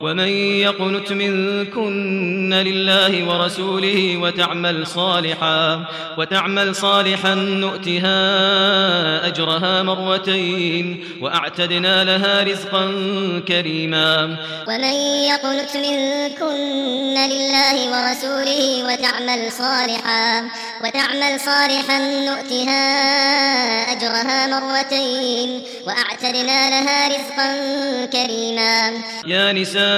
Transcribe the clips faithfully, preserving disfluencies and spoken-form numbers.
ومن يقنت منكن لله ورسوله وتعمل صالحا وتعمل صالحا نؤتها أجرها مرتين وأعتدنا لها رزقا كريما. ومن يقنت منكن لله ورسوله وتعمل صالحا وتعمل صالحا نؤتها أجرها مرتين وأعتدنا لها رزقا كريما. يا نساء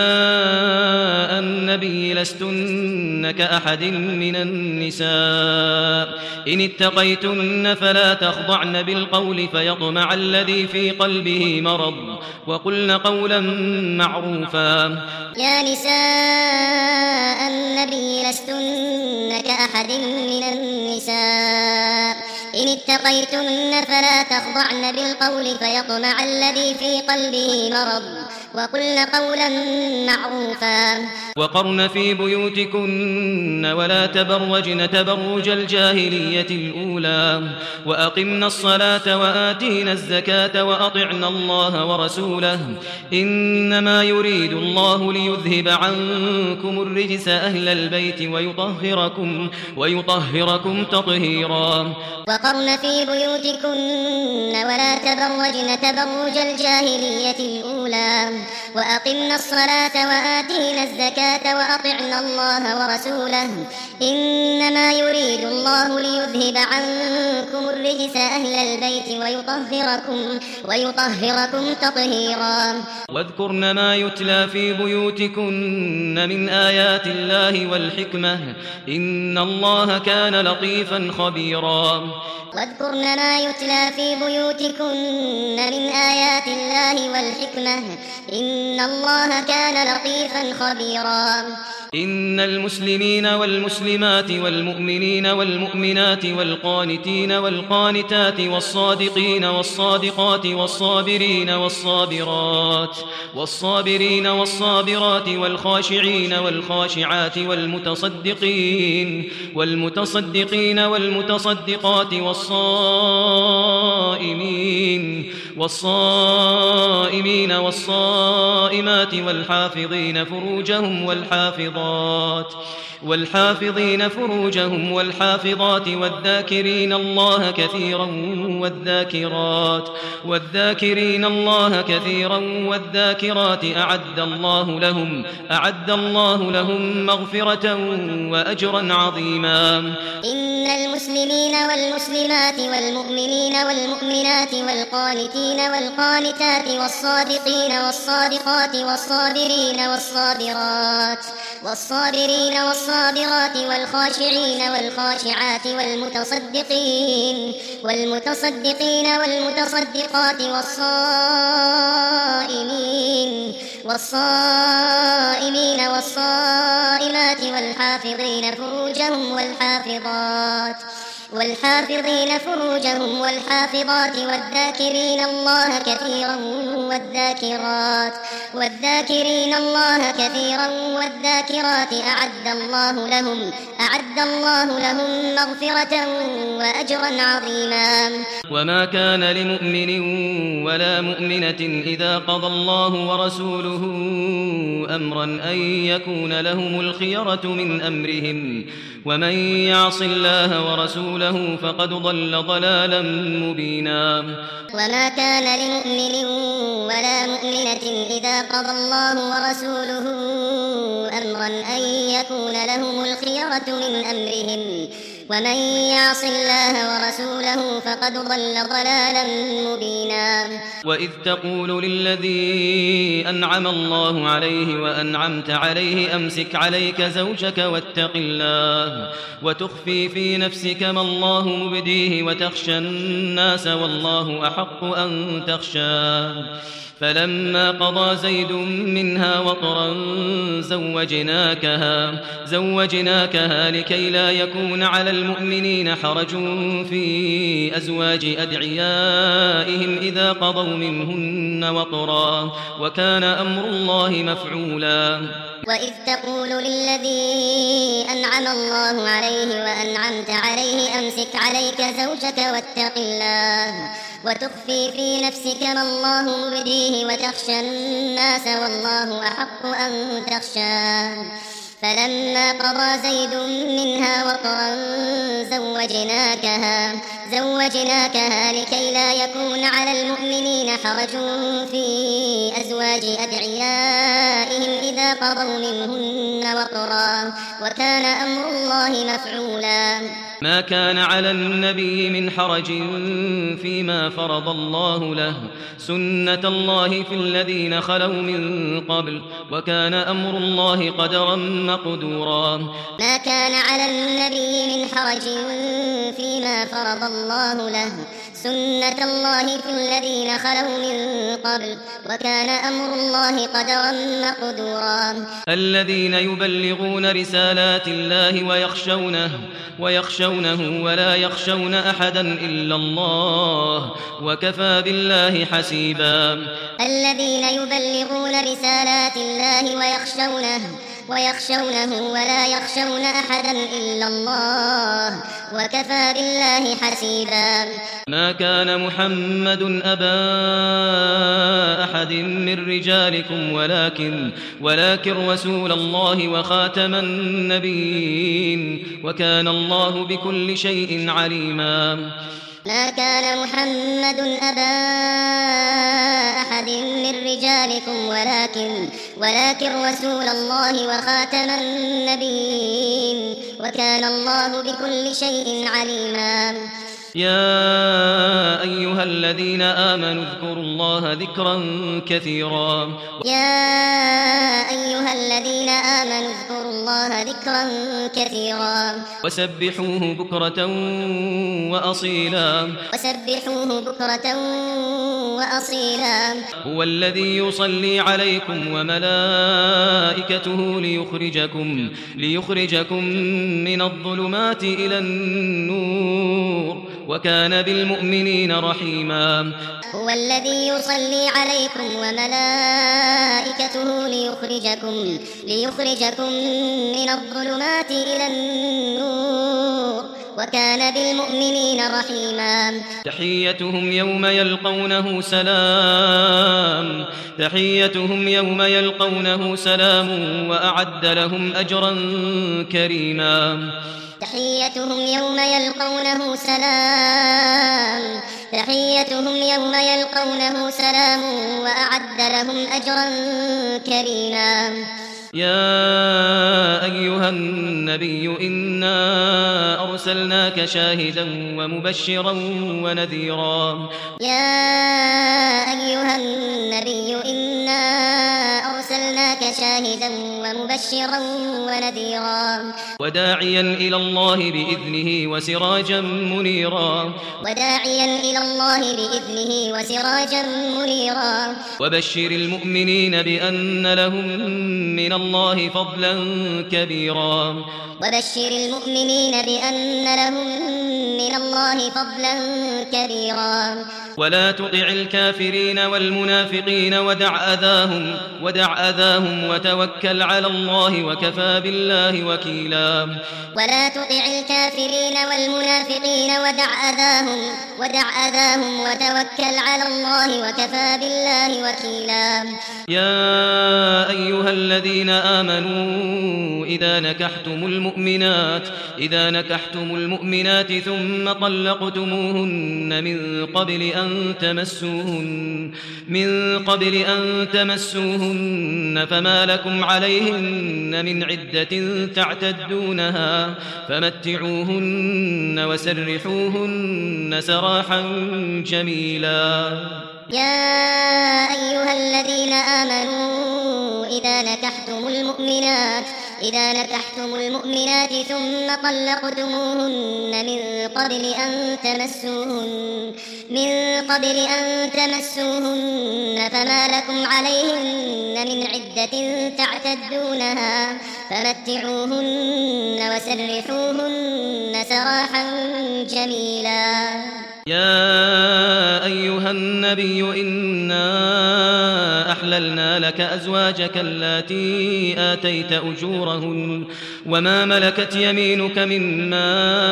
النبي لستن كأحد من النساء إن اتقيتن فلا تخضعن بالقول فيطمع الذي في قلبه مرض وقلن قولا معروفا. يا نساء النبي لستن كأحد من النساء إن اتقيتن فلا تخضعن بالقول فيطمع الذي في قلبه مرض وقلن قولا معروفا. وقرن في بيوتكن ولا تبرجن تبرج الجاهلية الأولى وأقمنا الصلاة وآتينا الزكاة وأطعنا الله ورسوله إنما يريد الله ليذهب عنكم الرجس أهل البيت ويطهركم ويطهركم تطهيرا. وقرن في بيوتكن ولا تبرجن تبرج الجاهلية الأولى وأقمنا الصلاة وآتينا الزكاة وأطعنا الله ورسوله إنما يريد الله ليذهب عنكم الرجس أهل البيت ويطهركم ويطهركم تطهيرا. واذكرن ما يتلى في بيوتكن من آيات الله والحكمة إن الله كان لطيفا خبيرا. واذكرن ما يتلى في بيوتكن من آيات الله والحكمة إن الله كان لطيفا خبيرا. إن المسلمين والمسلمات والمؤمنين والمؤمنات والقانتين والقانتات والصادقين والصادقات والصابرين والصابرات والصابرين والصابرات والخاشعين والخاشعات والمتصدقين والمتصدقين والمتصدقات والصائمين والصائمين والصائمات والحافظين فروجهم والحافظات والحافظين فروجهم والحافظات والذاكرين الله كثيرا والذاكرات والذاكرين الله كثيرا والذاكرات أعد الله لهم أعد الله لهم مغفرة وأجرا عظيما. إن المسلمين والمسلمات والمؤمنين والمؤمنات والقانتين والقانتات والصادقين والصادقات والصابرين والصابرات والصابرين والصابرات والخاشعين والخاشعات والمتصدقين والمتصدقين والمتصدقات والصائمين والصائمين والصائمات والحافظين فروجهم والحافظات والحافظين فروجهم والحافظات والذاكرين الله كثيرا والذاكرات والذاكرين الله كثيرا والذاكرات أعد الله لهم أعد الله لهم مغفرة وأجرا عظيما. وما كان لمؤمن ولا مؤمنة إذا قضى الله ورسوله أمرا أن يكون لهم الخيرة من أمرهم ومن يعص الله ورسوله فقد ضل ضلالا مبينا. وما كان لمؤمن ولا مؤمنة إذا قضى الله ورسوله أمرا أن يكون لهم الخيرة من أمرهم ومن يعص الله ورسوله فقد ضل ضلالا مبينا. وإذ تقول للذي أنعم الله عليه وأنعمت عليه أمسك عليك زوجك واتق الله وتخفي في نفسك ما الله مبديه وتخشى الناس والله أحق أن تخشاه فلما قضى زيد منها وطرا زوجناكها زوجناكها لكي لا يكون على المؤمنين حرج في أزواج أدعيائهم إذا قضوا منهن وطرا وكان أمر الله مفعولا. وإذ تقول للذي أنعم الله عليه وأنعمت عليه أمسك عليك زوجك واتق الله وتخفي في نفسك ما الله مبديه وتخشى الناس والله أحق أن تخشاه فلما قضى زيد منها وطرا زوجناكها زوجناكها لكي لا يكون على المؤمنين حرج في أزواج أدعيائهم إذا قضوا منهن وطرا وكان أمر الله مفعولا. ما كان على النبي من حرج فيما فرض الله له سنة الله في الذين خلوا من قبل وكان أمر الله قدرا مقدورا. ما كان على النبي من حرج فيما فرض الله له سنة الله في الذين خلوا من قبل وكان أمر الله قدرا مقدورا. الذين يبلغون رسالات الله ويخشونه ويخشونه ولا يخشون أحدا إلا الله وكفى بالله حسيبا. الذين يبلغون رسالات الله ويخشونه ويخشونه ولا يخشون أحدا إلا الله وكفى بالله حسيبا. ما كان محمد أبا أحد من رجالكم ولكن ولكن رسول الله وخاتم النبيين وكان الله بكل شيء عليما. ما كان محمد أبا أحد من رجالكم ولكن ولكن رسول الله وخاتم النبيين وكان الله بكل شيء عليما. يا أيها الذين آمنوا اذكروا الله ذكرا كثيرا. يا أيها الذين آمنوا اذكروا الله ذكرا كثيرا وسبحوه بكرة وأصيلا. وسبحوه بكرة وأصيلا. هو الذي يصلي عليكم وملائكته ليخرجكم ليخرجكم من الظلمات إلى النور وكان بالمؤمنين رحيما. هو الذي يصلي عليكم وملائكته ليخرجكم ليخرجكم من الظلمات إلى النور وكان بالمؤمنين رحيما. تحيتهم يوم يلقونه سلام تحيتهم يوم يلقونه سلام وأعد لهم أجرا كريما. تحيتهم يوم يلقونه سلام تحيتهم يوم يلقونه سلام وأعد لهم أجرا كريما. يا أيها النبي إنا أرسلناك شاهدا ومبشرا ونذيرا. يا أيها النبي إنا أرسلناك شاهدا ومبشرا ونذيرا وداعيا إلى الله بإذنه وسراجا منيرا. وداعيا إلى الله بإذنه وسراجا منيرا. وبشر المؤمنين بأن لهم من الله فضلا كبيرا. وبشر المؤمنين بأن لهم من الله فضلا كبيرا. ولا تطع الكافرين والمنافقين ودع أذاهم ودع أذاهم وتوكل على الله وكفى بالله وكيلا. ولا تطع الكافرين والمنافقين ودع أذاهم ودع أذاهم وتوكل على الله وكفى بالله وكيلا. يا أيها الذين آمنوا إذا نكحتم المؤمنات إذا نكحتم المؤمنات ثم طلقتموهن من قبل أن تمسوهن من قبل أن تمسوهن فما لكم عليهن من عدة تعتدونها فمتعوهن وسرحوهن سراحا جميلا. يا أيها الذين آمنوا إذا نكحتم المؤمنات إذا نكحتم المؤمنات ثم طلقتموهن من قبل أن تمسوهن من قبل أن تمسوهن فما لكم عليهن من عدة تعتدونها فمتعوهن وسرحوهن سراحا جميلا. يا أيها النبي إنا أحللنا لك أزواجك اللاتي آتيت أجورهن وما ملكت يمينك مما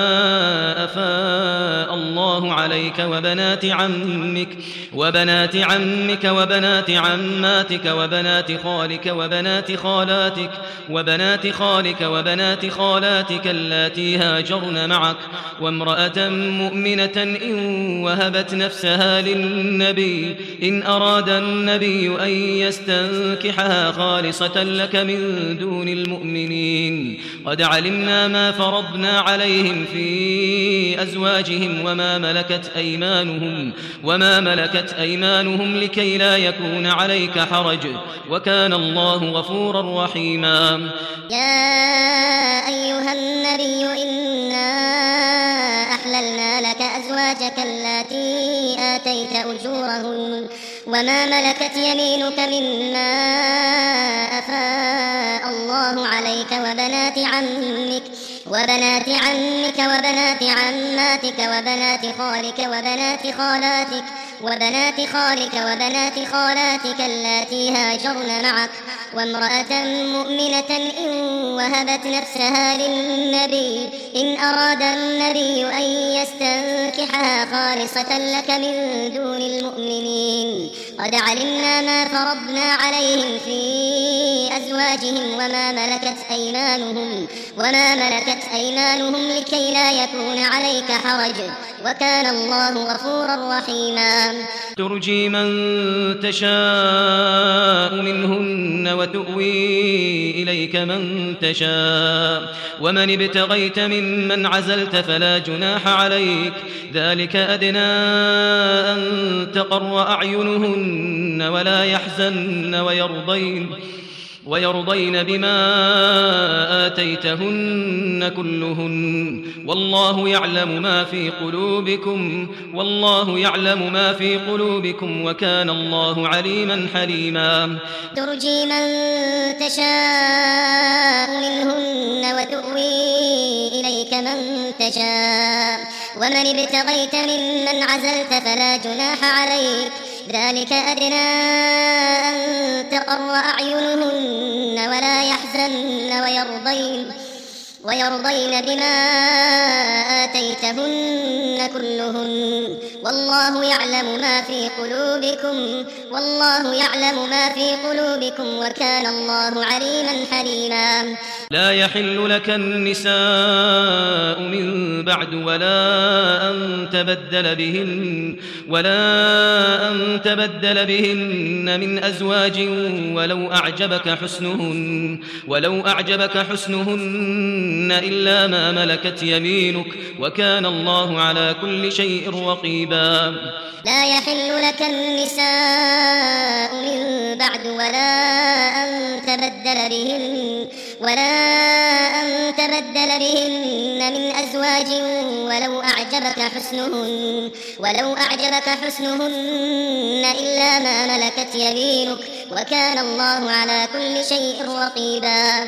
أفاء الله عليك وبنات عمك وبنات عمك وبنات عماتك وبنات خالك وبنات خالاتك وبنات خالك وبنات خالاتك اللاتي هاجرن معك وامرأة مؤمنة إن وهبت نفسها للنبي إن أراد النبي أن يستنكحها خالصة لك من دون المؤمنين قد علمنا ما فرضنا عليهم في أزواجهم وما ملكت أيمانهم وما ملكت أيمانهم لكي لا يكون عليك حرج وكان الله غفورا رحيما. يا أيها النبي إنا أحللنا لك أزواجك اللاتي آتيت أجورهن وما ملكت يمينك مما أفاء الله عليك وبنات عمك وبنات عمك وبنات عماتك وبنات خالك وبنات خالاتك وبنات خالك وبنات خالاتك اللاتي هاجرن معك وامرأة مؤمنة إن وهبت نفسها للنبي إن أراد النبي أن يستنكحها خالصة لك من دون المؤمنين قد علمنا ما فرضنا عليهم في أزواجهم وما ملكت أيمانهم وما ملكت أيمانهم لكي لا يكون عليك حرج وكان الله غفورا رحيما. ترجي من تشاء منهن وتؤوي إليك من تشاء ومن ابتغيت ممن عزلت فلا جناح عليك ذلك أدنى أن تقر أعينهن ولا يحزن ويرضين ويرضين بما آتيتهن كلهن والله يعلم ما في قلوبكم والله يعلم ما في قلوبكم وكان الله عليما حليما. ترجي من تشاء منهن وتؤوي إليك من تشاء ومن ابتغيت ممن عزلت فلا جناح عليك ذلك أدنى أن تقر أعينهن ولا يحزن ويرضين ويرضين بما آتيتهن كلهن والله يعلم ما في قلوبكم والله يعلم ما في قلوبكم وكان الله عليما حليما. لا يحل لك النساء من بعد ولا أن تبدل بهن ولا أن تبدل بهن من أزواج ولو أعجبك حسنهن ولو أعجبك حسنهن إلا ما ملكت يمينك وكان الله على كل شيء رقيبا. لا يحل لك النساء من بعد ولا أن تبدل بهن ولا أن تبدل بهن من أزواج ولو أعجبك حسنهن ولو أعجبك حسنهن إلا ما ملكت يمينك وكان الله على كل شيء رقيبا.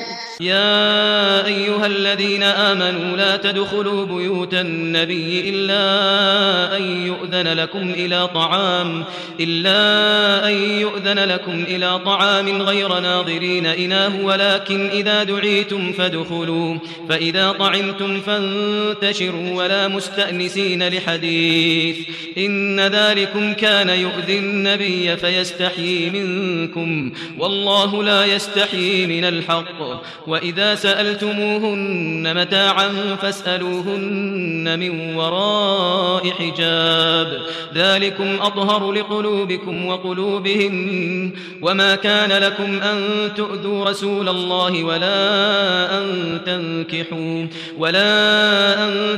يا أيها الذين آمنوا لا تدخلوا بيوت النبي إلا أن يؤذن لكم إلى طعام إلا أن يؤذن لكم إلى طعام غير ناظرين إناه ولكن إذا دعيتم فادخلوا فإذا طعمتم فانتشروا ولا مستأنسين لحديث إن ذلكم كان يؤذي النبي فيستحيي منكم والله لا يستحيي من الحق وإذا سألتموهن متاعا فاسألوهن من وراء حجاب ذلكم أطهر لقلوبكم وقلوبهم وما كان لكم أن تؤذوا رسول الله ولا أن تنكحوا ولا أن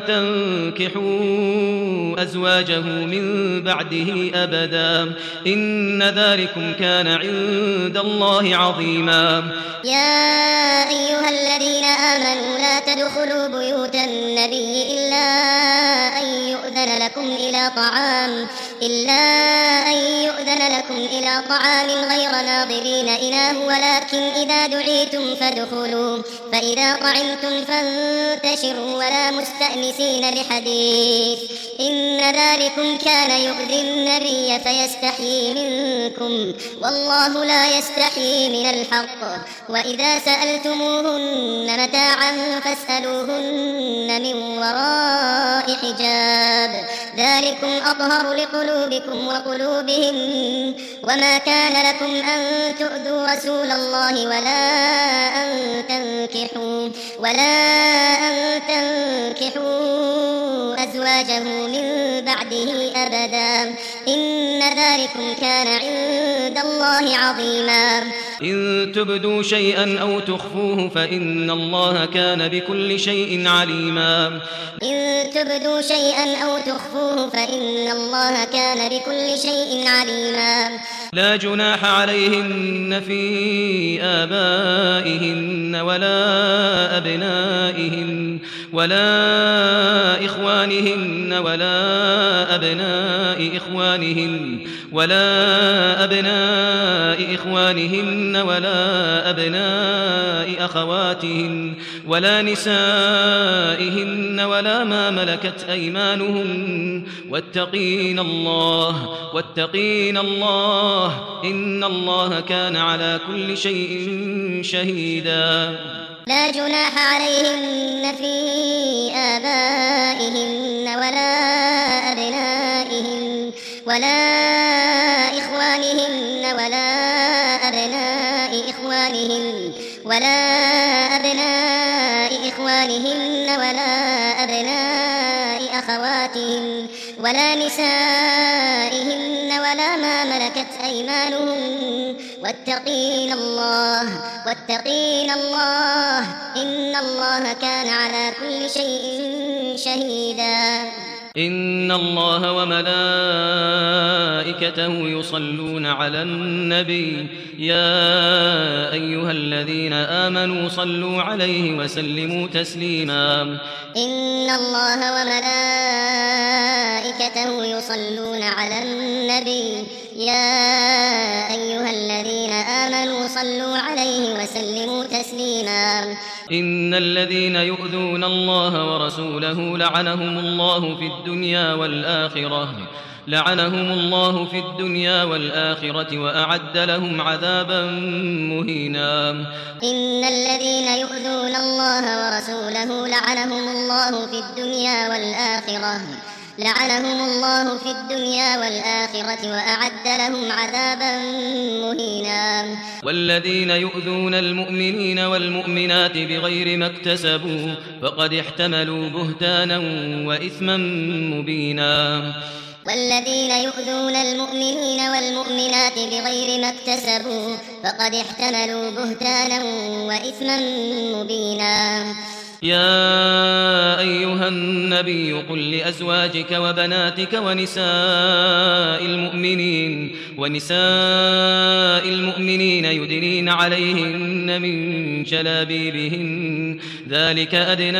تنكحوا أزواجه من بعده أبدا إن ذلكم كان عند الله عظيما. يا أيها الذين آمنوا لا تدخلوا بيوت النبي إلا أن يؤذن لكم إلى طعام إلا أن يؤذن لكم إلى طعام غير ناظرين إناه ولكن إذا دعيتم فادخلوا فإذا طعمتم فانتشروا ولا مستأنسين لحديث إن ذلكم كان يؤذي النبي فيستحيي منكم والله لا يستحيي من الحق وإذا سألتموهن متاعا فاسألوهن من وراء حجاب ذلكم أطهر لقلوبكم وقلوبهم وما كان لكم أن تؤذوا رسول الله ولا أن تنكحوا ولا أن تنكحوا أزواجه من بعده أبدا إن ذلكم كان عند الله عظيما إن تبدوا شيئا أو تخفوه فإن الله كان بكل شيء عليما إن تبدوا شيئا أو تخفوه فإن الله كان بكل شيء عليما لا جناح عليهن في آبائهن ولا أبنائهن ولا إخوانهن ولا أبناء إخوانهن ولا أبناء إخوانهن ولا أبناء أخواتهن ولا نسائهن ولا ما ملكت أيمانهن واتقين الله واتقين الله إن الله كان على كل شيء شهيدا لا جناح عليهن في آبائهن ولا أبنائهن ولا إخوانهن ولا أبناء إخوانهن ولا أبناء إخوانهن ولا أبناء أخواتهن ولا نسائهن ولا ما ملكت أيمانهن واتقين الله واتقين الله إن الله كان على كل شيء شهيدا إن الله وملائكته يصلون على النبي يا أيها الذين آمنوا صلوا عليه وسلموا تسليما إن الله وملائكته يصلون على النبي يا أيها الذين آمنوا صلوا عليه وسلموا تسليما إن الذين يؤذون الله ورسوله لعنهم الله في الدنيا والآخرة لعنهم الله في الدنيا والآخرة وأعد لهم عذابا مهينا إن الذين يؤذون الله ورسوله لعنهم الله في الدنيا والآخرة لعنهم الله في الدنيا والآخرة وأعد لهم عذابا مهينا والذين يؤذون المؤمنين والمؤمنات بغير ما اكتسبوا فقد احتملوا بهتانا وإثما مبينا والذين يؤذون المؤمنين والمؤمنات بغير ما اكتسبوا فقد احتملوا بهتانا وإثما مبينا يا أيها النبي قل لأزواجك وبناتك ونساء المؤمنين ونساء المؤمنين يدنين عليهن من جلابيبهن ذلك أدنى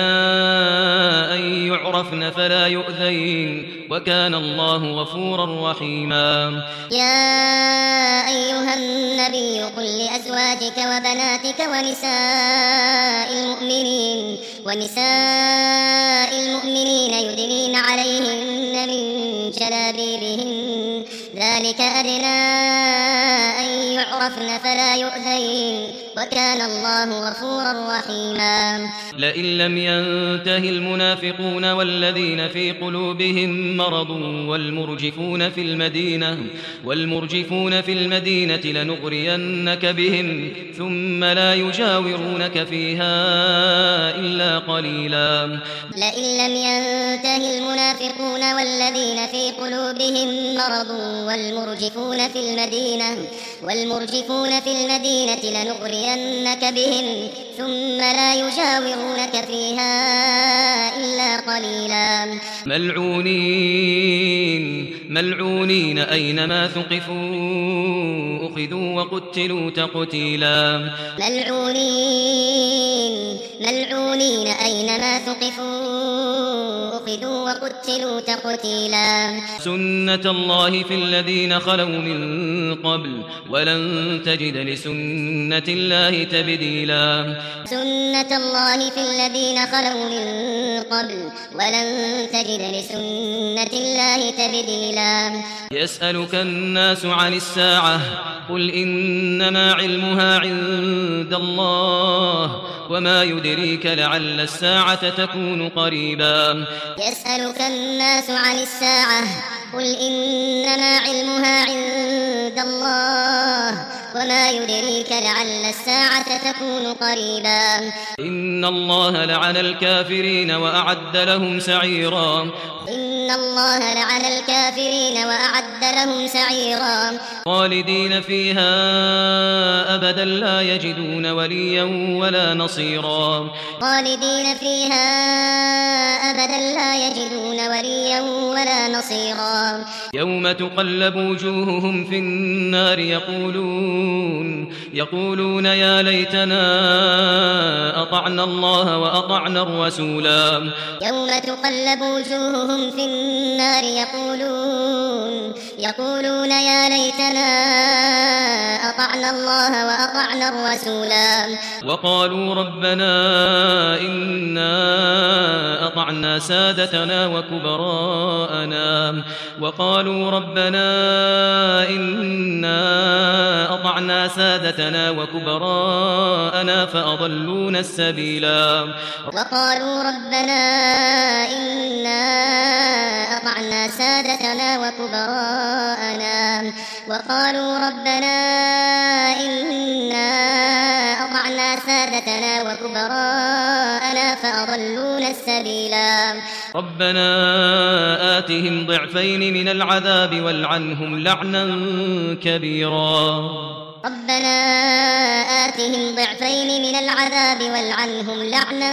أن يعرفن فلا يؤذين وكان الله غفورا رحيما يا أيها النبي قل لأزواجك وبناتك ونساء المؤمنين ونساء المؤمنين يدنين عليهن من جلابيبهن ذلك أدنى أن يعرفن فلا يؤذين وكان الله غفورا رحيما لئن لم ينته المنافقون والذين في قلوبهم مرض والمرجفون في المدينة والمرجفون في المدينة لنغرينك بهم ثم لا يجاورونك فيها إلا قليلا لئن لم ينته المنافقون والذين في قلوبهم مرض والمرجفون في المدينة والمرجفون في المدينة لنغرينك بهم ثم لا يجاورونك فيها إلا قليلا ملعونين ملعونين أينما ثقفوا أخذوا وقتلوا تقتيلا ملعونين ملعونين أينما ثقفوا أخذوا قتلوا تقتيلا سنة الله في الذين خلوا من قبل ولن تجد لسنة الله تبديلا سنة الله في الذين خلوا من قبل ولن تجد لسنة الله تبديلا يسألك الناس عن الساعة قل إنما علمها عند الله وما يدريك لعل الساعة تكون قريبا يسألك الناس عن الساعة قل إنما علمها عند الله وما يدريك لعل الساعة تكون قريبا إن الله لعن الكافرين وأعد لهم سعيرا إن الله لعن الكافرين وأعد لهم سعيرا خالدين فيها أبدا لا يجدون وليا ولا نصيرا خالدين فيها أبدا لا يجدون وليا ولا نصيرا يوم تقلب وجوههم في النار يقولون يقولون يا ليتنا أطعنا الله وأطعنا الرسولا يوم تقلب وجوههم في النار يقولون يقولون يا ليتنا أطعنا الله وأطعنا الرسولا وقالوا ربنا إنا أطعنا سادتنا وكبراءنا وقالوا ربنا إنا أطعنا سادتنا وكبراءنا فأضلونا السبيلا وقالوا ربنا إنا أطعنا سادتنا وكبراءنا وقالوا ربنا إنا أطعنا سادتنا وكبراءنا فأضلونا السبيلا ربنا آتهم ضعفين من العذاب والعنهم لعنا كبيرا ربنا آتهم ضعفين من العذاب والعنهم لعنا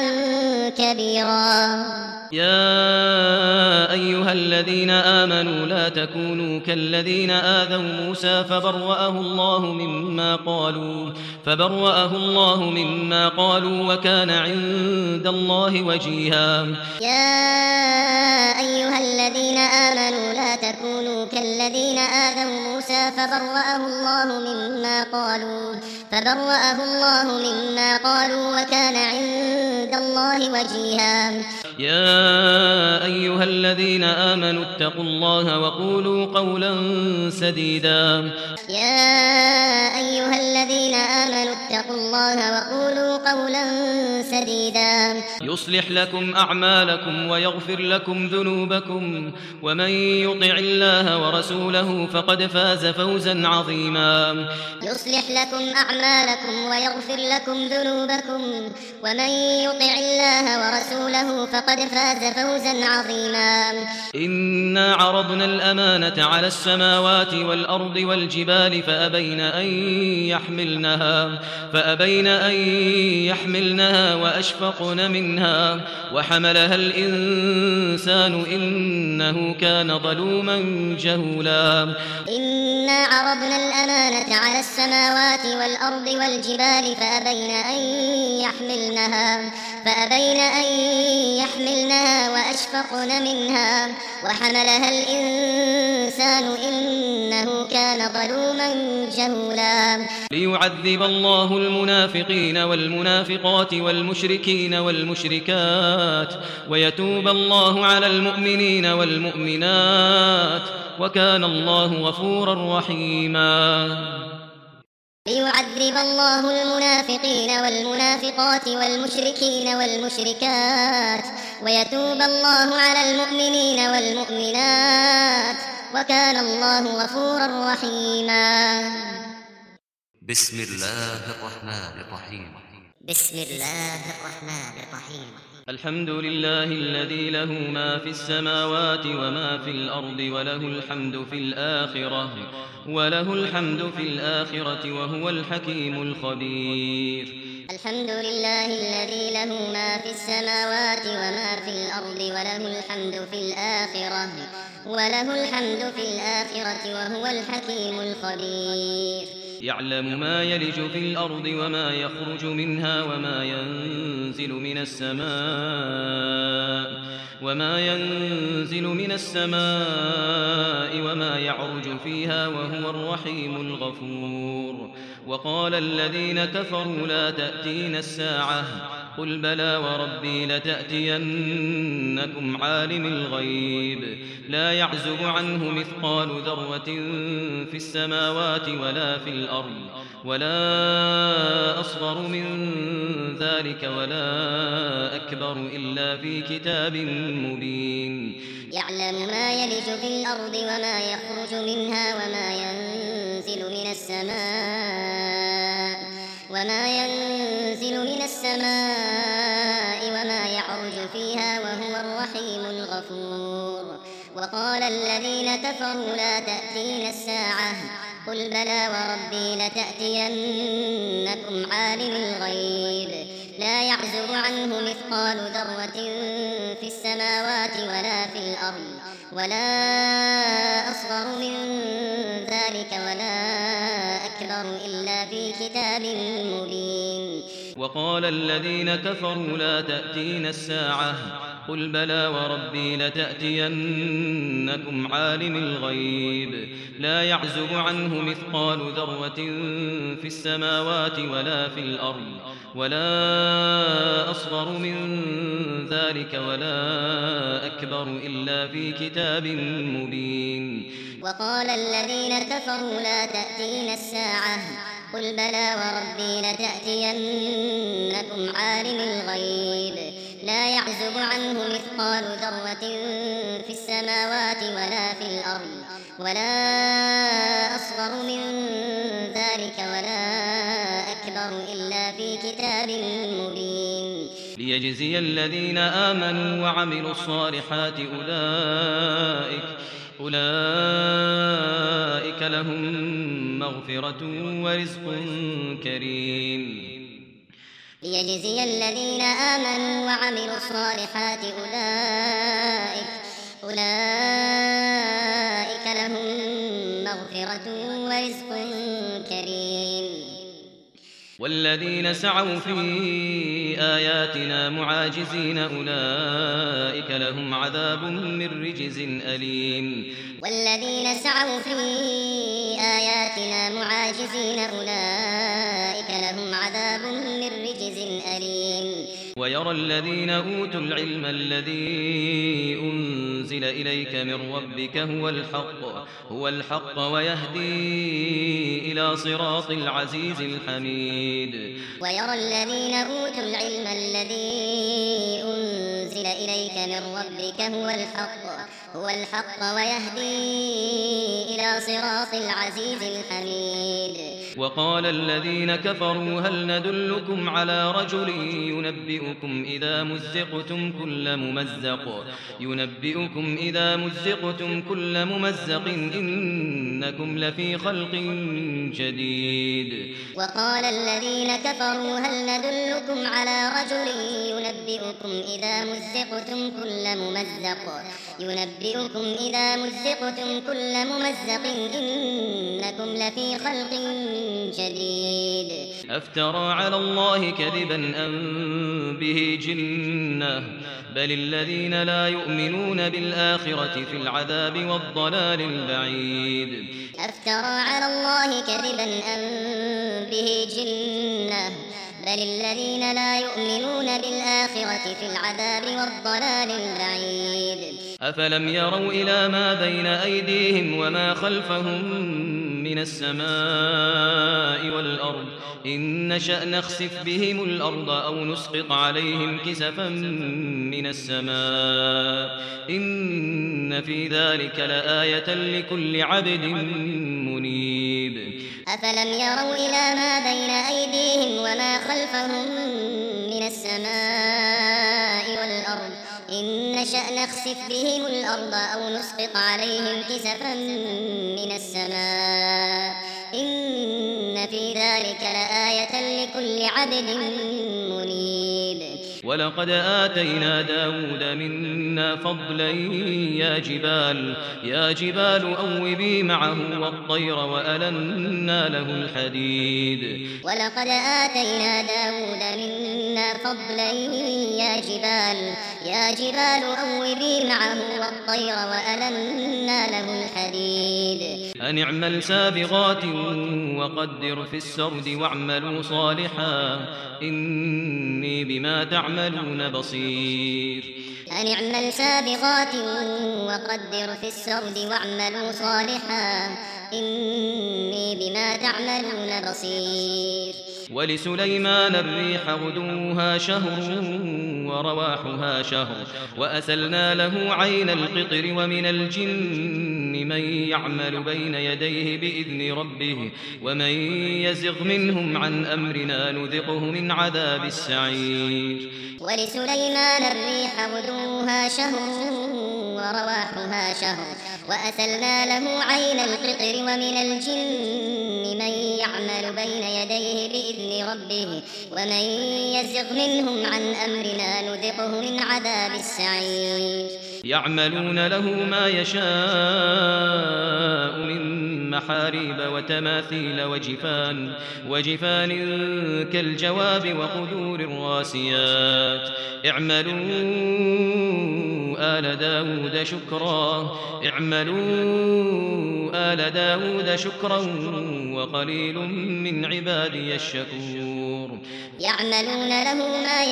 كبيرا يا أيها الذين آمنوا لا تكونوا كالذين آذوا موسى فبرأه الله مما قالوا فبرأه الله مما قالوا وكان عند الله وجيها يا أيها الذين آمنوا لا تكونوا كالذين آذوا موسى فبرأه الله مما قالوا فبرأه الله مما قالوا وكان عند الله وجيها يا أيها الذين آمنوا اتقوا الله وقولوا قولا سديدا يا أيها الذين آمنوا اتقوا الله وقولوا قولا سديدا يصلح لكم أعمالكم ويغفر لكم ذنوبكم ومن يطع الله ورسوله فقد فاز فوزا عظيما يصلح لكم أعمالكم ويغفر لكم ذنوبكم ومن يطع الله ورسوله فقد فاز فوزا عظيما إنا عرضنا الأمانة على السماوات والأرض والجبال فأبين أن يحملنها فأبين أن يحملنها وأشفقن منها وحملها الإنسان إنه كان ظلوما جهولا إنا عرضنا الأمانة على السماوات والأرض والجبال فأبين أن يحملنها فأبين أن يحملنها وأشفقن منها وحملها الإنسان إنه كان ظلوما جهولا ليعذب الله المنافقين والمنافقات والمشركين والمشركات ويتوب الله على المؤمنين والمؤمنات وكان الله غفورا رحيما ليعذب الله المنافقين والمنافقات والمشركين والمشركات ويتوب الله على المؤمنين والمؤمنات وكان الله غفورا رحيما بسم الله الرحمن الرحيم بسم الله الرحمن الرحيم الحمد لله الذي له ما في السماوات وما في الأرض وله الحمد في الآخرة وله الحمد في الآخرة وهو الحكيم الخبير الحمد لله الذي له ما في السماوات وما في الأرض وله الحمد في الآخرة وله الحمد في الآخرة وهو الحكيم الخبير يعلم ما يلج في الأرض وما يخرج منها وما ينزل من السماء وما ينزل من السماء وما يعرج فيها وهو الرحيم الغفور. وقال الذين كفروا لا تأتين الساعة قل بلى وربي لتأتينكم عالم الغيب لا يعزب عنه مثقال ذرة في السماوات ولا في الأرض ولا أصغر من ذلك ولا أكبر إلا في كتاب مبين. يعلم ما يلج في الأرض وما يخرج منها وما ينزل من السماء وما ينزل من السماء وما يعرج فيها وهو الرحيم الغفور. وقال الذين كفروا لا تأتين الساعة قل بلى وربي لتأتينكم عالم الغيب لا يعزب عنه مثقال ذرة في السماوات ولا في الأرض ولا أصغر من ذلك ولا أكبر إلا في كتاب مبين. وقال الذين كفروا لا تأتين الساعة قل بلى وربي لتأتينكم عالم الغيب لا يعزب عنه مثقال ذرة في السماوات ولا في الأرض ولا أصغر من ذلك ولا أكبر إلا في كتاب مبين. وقال الذين كفروا لا تأتين الساعة قل بلى وربي لتأتينكم عالم الغيب لا يعزب عنه مثقال ذرة في السماوات ولا في الأرض ولا أصغر من ذلك ولا أكبر إلا في كتاب مبين. ليجزي الذين آمنوا وعملوا الصالحات أولئك أولئك لهم مغفرة ورزق كريم. ليجزي الذين آمنوا وعملوا الصالحات أولئك أولئك لهم مغفرة ورزق كريم. والذين سعوا في آياتنا معاجزين أولئك لهم عذاب من رجز أليم. والذين سعوا في آياتنا معاجزين أولئك لهم عذاب من رجز أليم. ويرى الذين أوتوا العلم الذي أنزل إليك من ربك هو الحق هو الحق ويهدي إلى صراط العزيز الحميد. ويرى الذين أوتوا العلم الذي أنزل إليك من ربك هو الحق هو الحق ويهدي إلى صراط العزيز الحميد. وقال الذين كفروا هل ندلكم على رجل ينبئكم إذا مزقتم كل ممزق ينبئكم إذا مزقتم كل ممزق إنكم لفي خلق جديد. وقال الذين كفروا هل ندلكم على رجل ينبئكم إذا مزقتم كل ممزق ينبئكم إذا مزقتم كل ممزق إنكم لفي خلق جديد. أفترى على الله كذبا أم به جنة بل الذين لا يؤمنون بالآخرة في العذاب والضلال البعيد. أفترى على الله كذبا أم به جنة بل الذين لا يؤمنون بالآخرة في العذاب والضلال البعيد. أفلم يروا إلى ما بين أيديهم وما خلفهم من السماء والأرض إن نشأ نخسف بهم الأرض أو نسقط عليهم كسفا من السماء إن في ذلك لآية لكل عبد منيب. أفلم يروا إلى ما بين أيديهم وما خلفهم من السماء والأرض إن نشأ نخسف بهم الأرض أو نسقط عليهم كسفا من السماء إن في ذلك لآية لكل عبد منيب. ولقد آتينا داود منا فضلا يا جبال يا جبال أوبي معه والطير وألنا له الحديد ولقد آتينا داود منا فضلا يا جبال يا جبال أوبي معه والطير وألنا له الحديد أن اعمل سابغات وقدر في السرد واعملوا صالحا إني بما تعملون بصير أن اعمل سابغات وقدر في السرد واعملوا صالحا إني بما تعملون بصير ولسليمان الريح غدوها شهر ورواحها شهر وأسلنا له عين القطر ومن الجن من يعمل بين يديه بإذن ربه ومن يزغ منهم عن أمرنا نذقه من عذاب السعير ولسليمان الريح غدوها شهر ورواحها شهر وأسلنا له عين القطر ومن الجن من يعمل بين يديه بإذن ربه ومن يزغ منهم عن أمرنا نذقه من عذاب السعير يعملون له ما يشاء من محاريب وتماثيل وجفان وجفان كالجواب وقدور الراسيات اعملوا آل داود شكرا اعملوا آل داود شكرا وقليل من عبادي الشكور يعملون له ما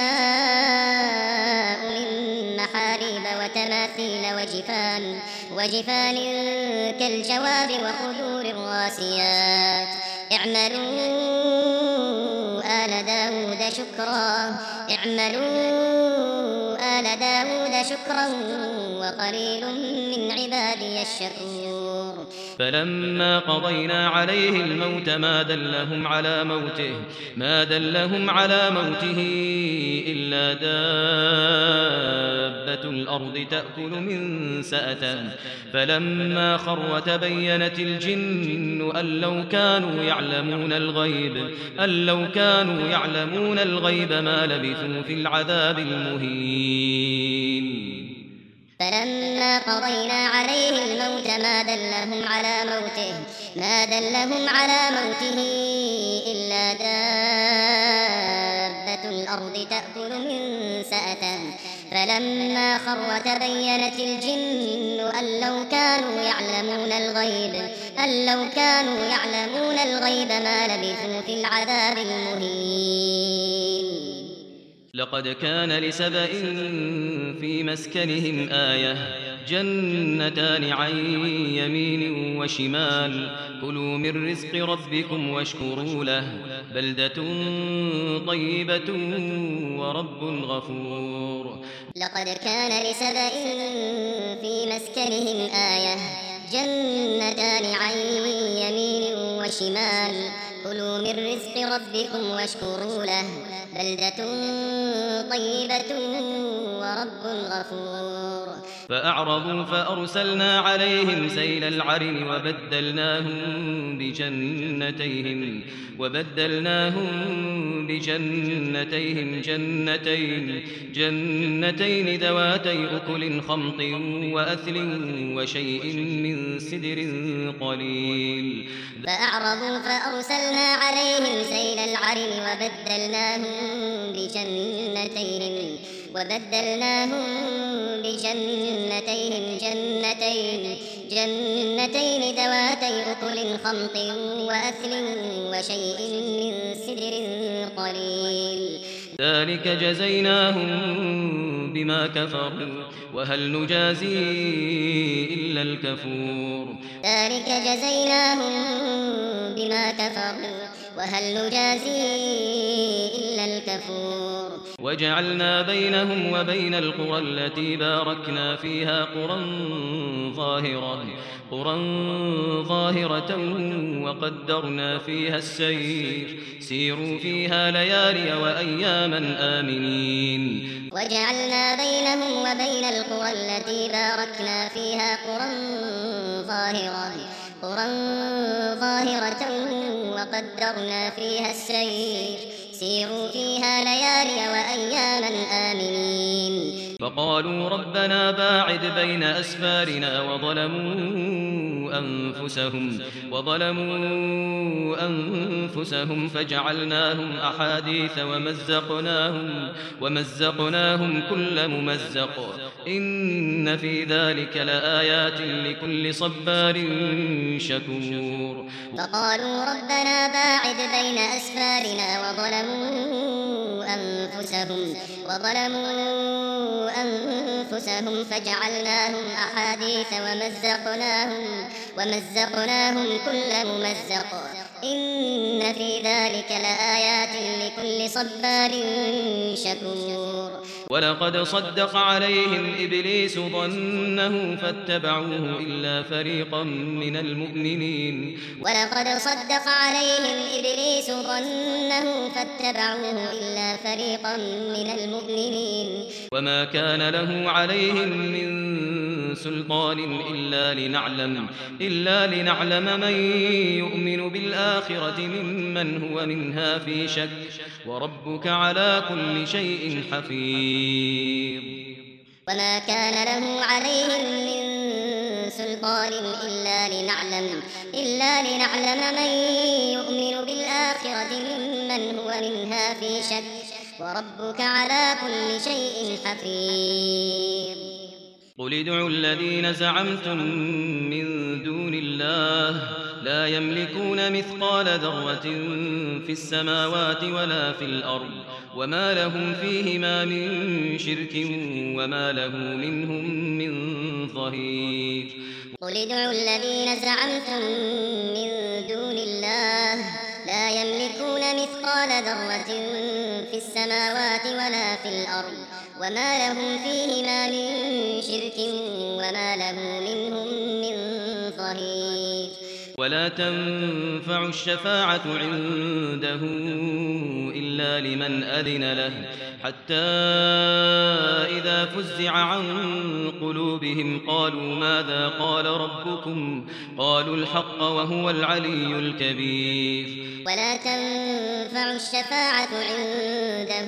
يشاء من محاريب وتماثيل وجفان وجفان كالجواب وقدور الراسيات اعملوا آل داود شكرا اعملوا آل داود شكرا وقليل من عبادي الشكور فلما قضينا عليه الموت ما دلهم على موته ما دلهم على موته إلا دابة الأرض تأكل من سأته فلما خر تبينت الجن أن لو كانوا يعلمون الغيب أن لو كانوا يعلمون الغيب ما لبثوا في العذاب المهين فلما قضينا عليه الموت ما دلهم على موته ما دلهم على موته إلا دابة الأرض تأكل من سأته فلما خر تبينت الجن أن لو كانوا يعلمون الغيب أن لو كانوا يعلمون الغيب ما لبثوا في العذاب المهين لقد كان لسبإ في مسكنهم آية جنتان عن يمين وشمال كلوا من رزق ربكم واشكروا له بلدة طيبة ورب غفور لقد كان لسبإ في مسكنهم آية جنتان عن يمين وشمال كلوا من رزق ربكم واشكروا له بلدة طيبة ورب غفور فأعرضوا فأرسلنا عليهم سيل العرم وبدلناهم بجنتيهم وبدلناهم بجنتيهم جنتين جنتين ذواتي أكل خمط وأثل وشيء من سدر قليل فأعرضوا فأرسلنا عليهم سيل العرم وبدلناهم بجنتيهم وبدلناهم بجنتيهم جنتين جنتين ذواتي أكل خمط وأثل وشيء من سدر قليل ذلك جزيناهم بما كفروا وهل نجازي إلا الكفور ذلك جزيناهم بما كفروا وهل نجازي إلا الكفور وجعلنا بينهم وبين القرى التي باركنا فيها قرى ظاهرة قرى ظاهرة وقدرنا فيها السير سيروا فيها ليالي وأياما آمنين وجعلنا بينهم وبين القرى التي باركنا فيها قرى ظاهرة قرى ظاهرة وقدرنا فيها السير سيروا فيها ليالي وأياما فقالوا ربنا باعد بين أسفارنا وظلموا أنفسهم وظلموا أنفسهم فجعلناهم أحاديث ومزقناهم ومزقناهم كل ممزق إن في ذلك لآيات لكل صبار شكور. فقالوا ربنا باعد بين أسفارنا وظلموا أنفسهم وظلموا أنفسهم فجعلناهم أحاديث ومزقناهم ومزقناهم كل ممزق إن في ذلك لآيات لكل صبار شكور. ولقد صدق عليهم إبليس ظنه فاتبعوه إلا فريقا من المؤمنين. ولقد صدق عليهم إبليس ظنه فاتبعوه إلا فريقا من المؤمنين. وما كان له عليهم من سلطان إلا لنعلم إلا لنعلم من يؤمن بالآخرة ممن هو منها في شك وربك على كل شيء حفيظ. وما كان له عليهم من سلطان إلا لنعلم إلا لنعلم من يؤمن بالآخرة ممن هو منها في شك وربك على كل شيء حفيظ. قل ادعوا الذين زعمتم من دون الله لا يملكون مثقال ذرة في السماوات ولا في الأرض وما لهم فيهما من شرك وما له منهم من ظهير. قل ادعوا الذين زعمتم من دون الله لا يملكون مثقال ذرة في السماوات ولا في الأرض وما لهم فيهما من شرك وما له منهم من ظهير. ولا تنفع الشفاعة عنده إلا لمن أذن له حتى إذا فزع عن قلوبهم قالوا ماذا قال ربكم قالوا الحق وهو العلي الكبير. ولا تنفع الشفاعة عنده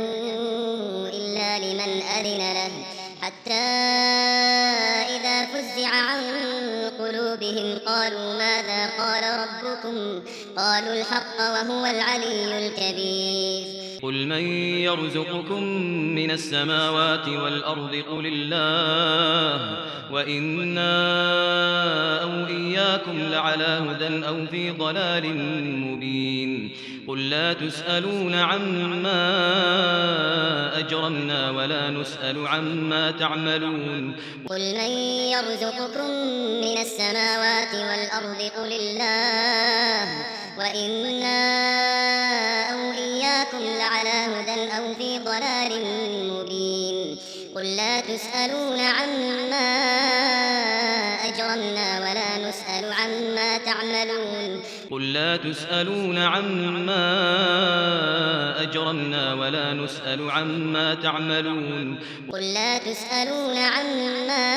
إلا لمن أذن له حتى إذا فزع عن قلوبهم قالوا ماذا قال ربكم قالوا الحق وهو العلي الكبير. قل من يرزقكم من السماوات والأرض قل الله وإنا أو إياكم لعلى هدى أو في ضلال مبين. قل لا تسألون عما أجرمنا ولا نسأل عما تعملون. قل من يرزقكم من السماوات والأرض قل الله وإنا أو إياكم لعلى هدى أو في ضلال مبين. قل لا تسألون عما أجرمنا ولا نسأل عما تعملون. قل لا تسألون عما أجرمنا ولا نسأل عما تعملون. قل لا تسألون عما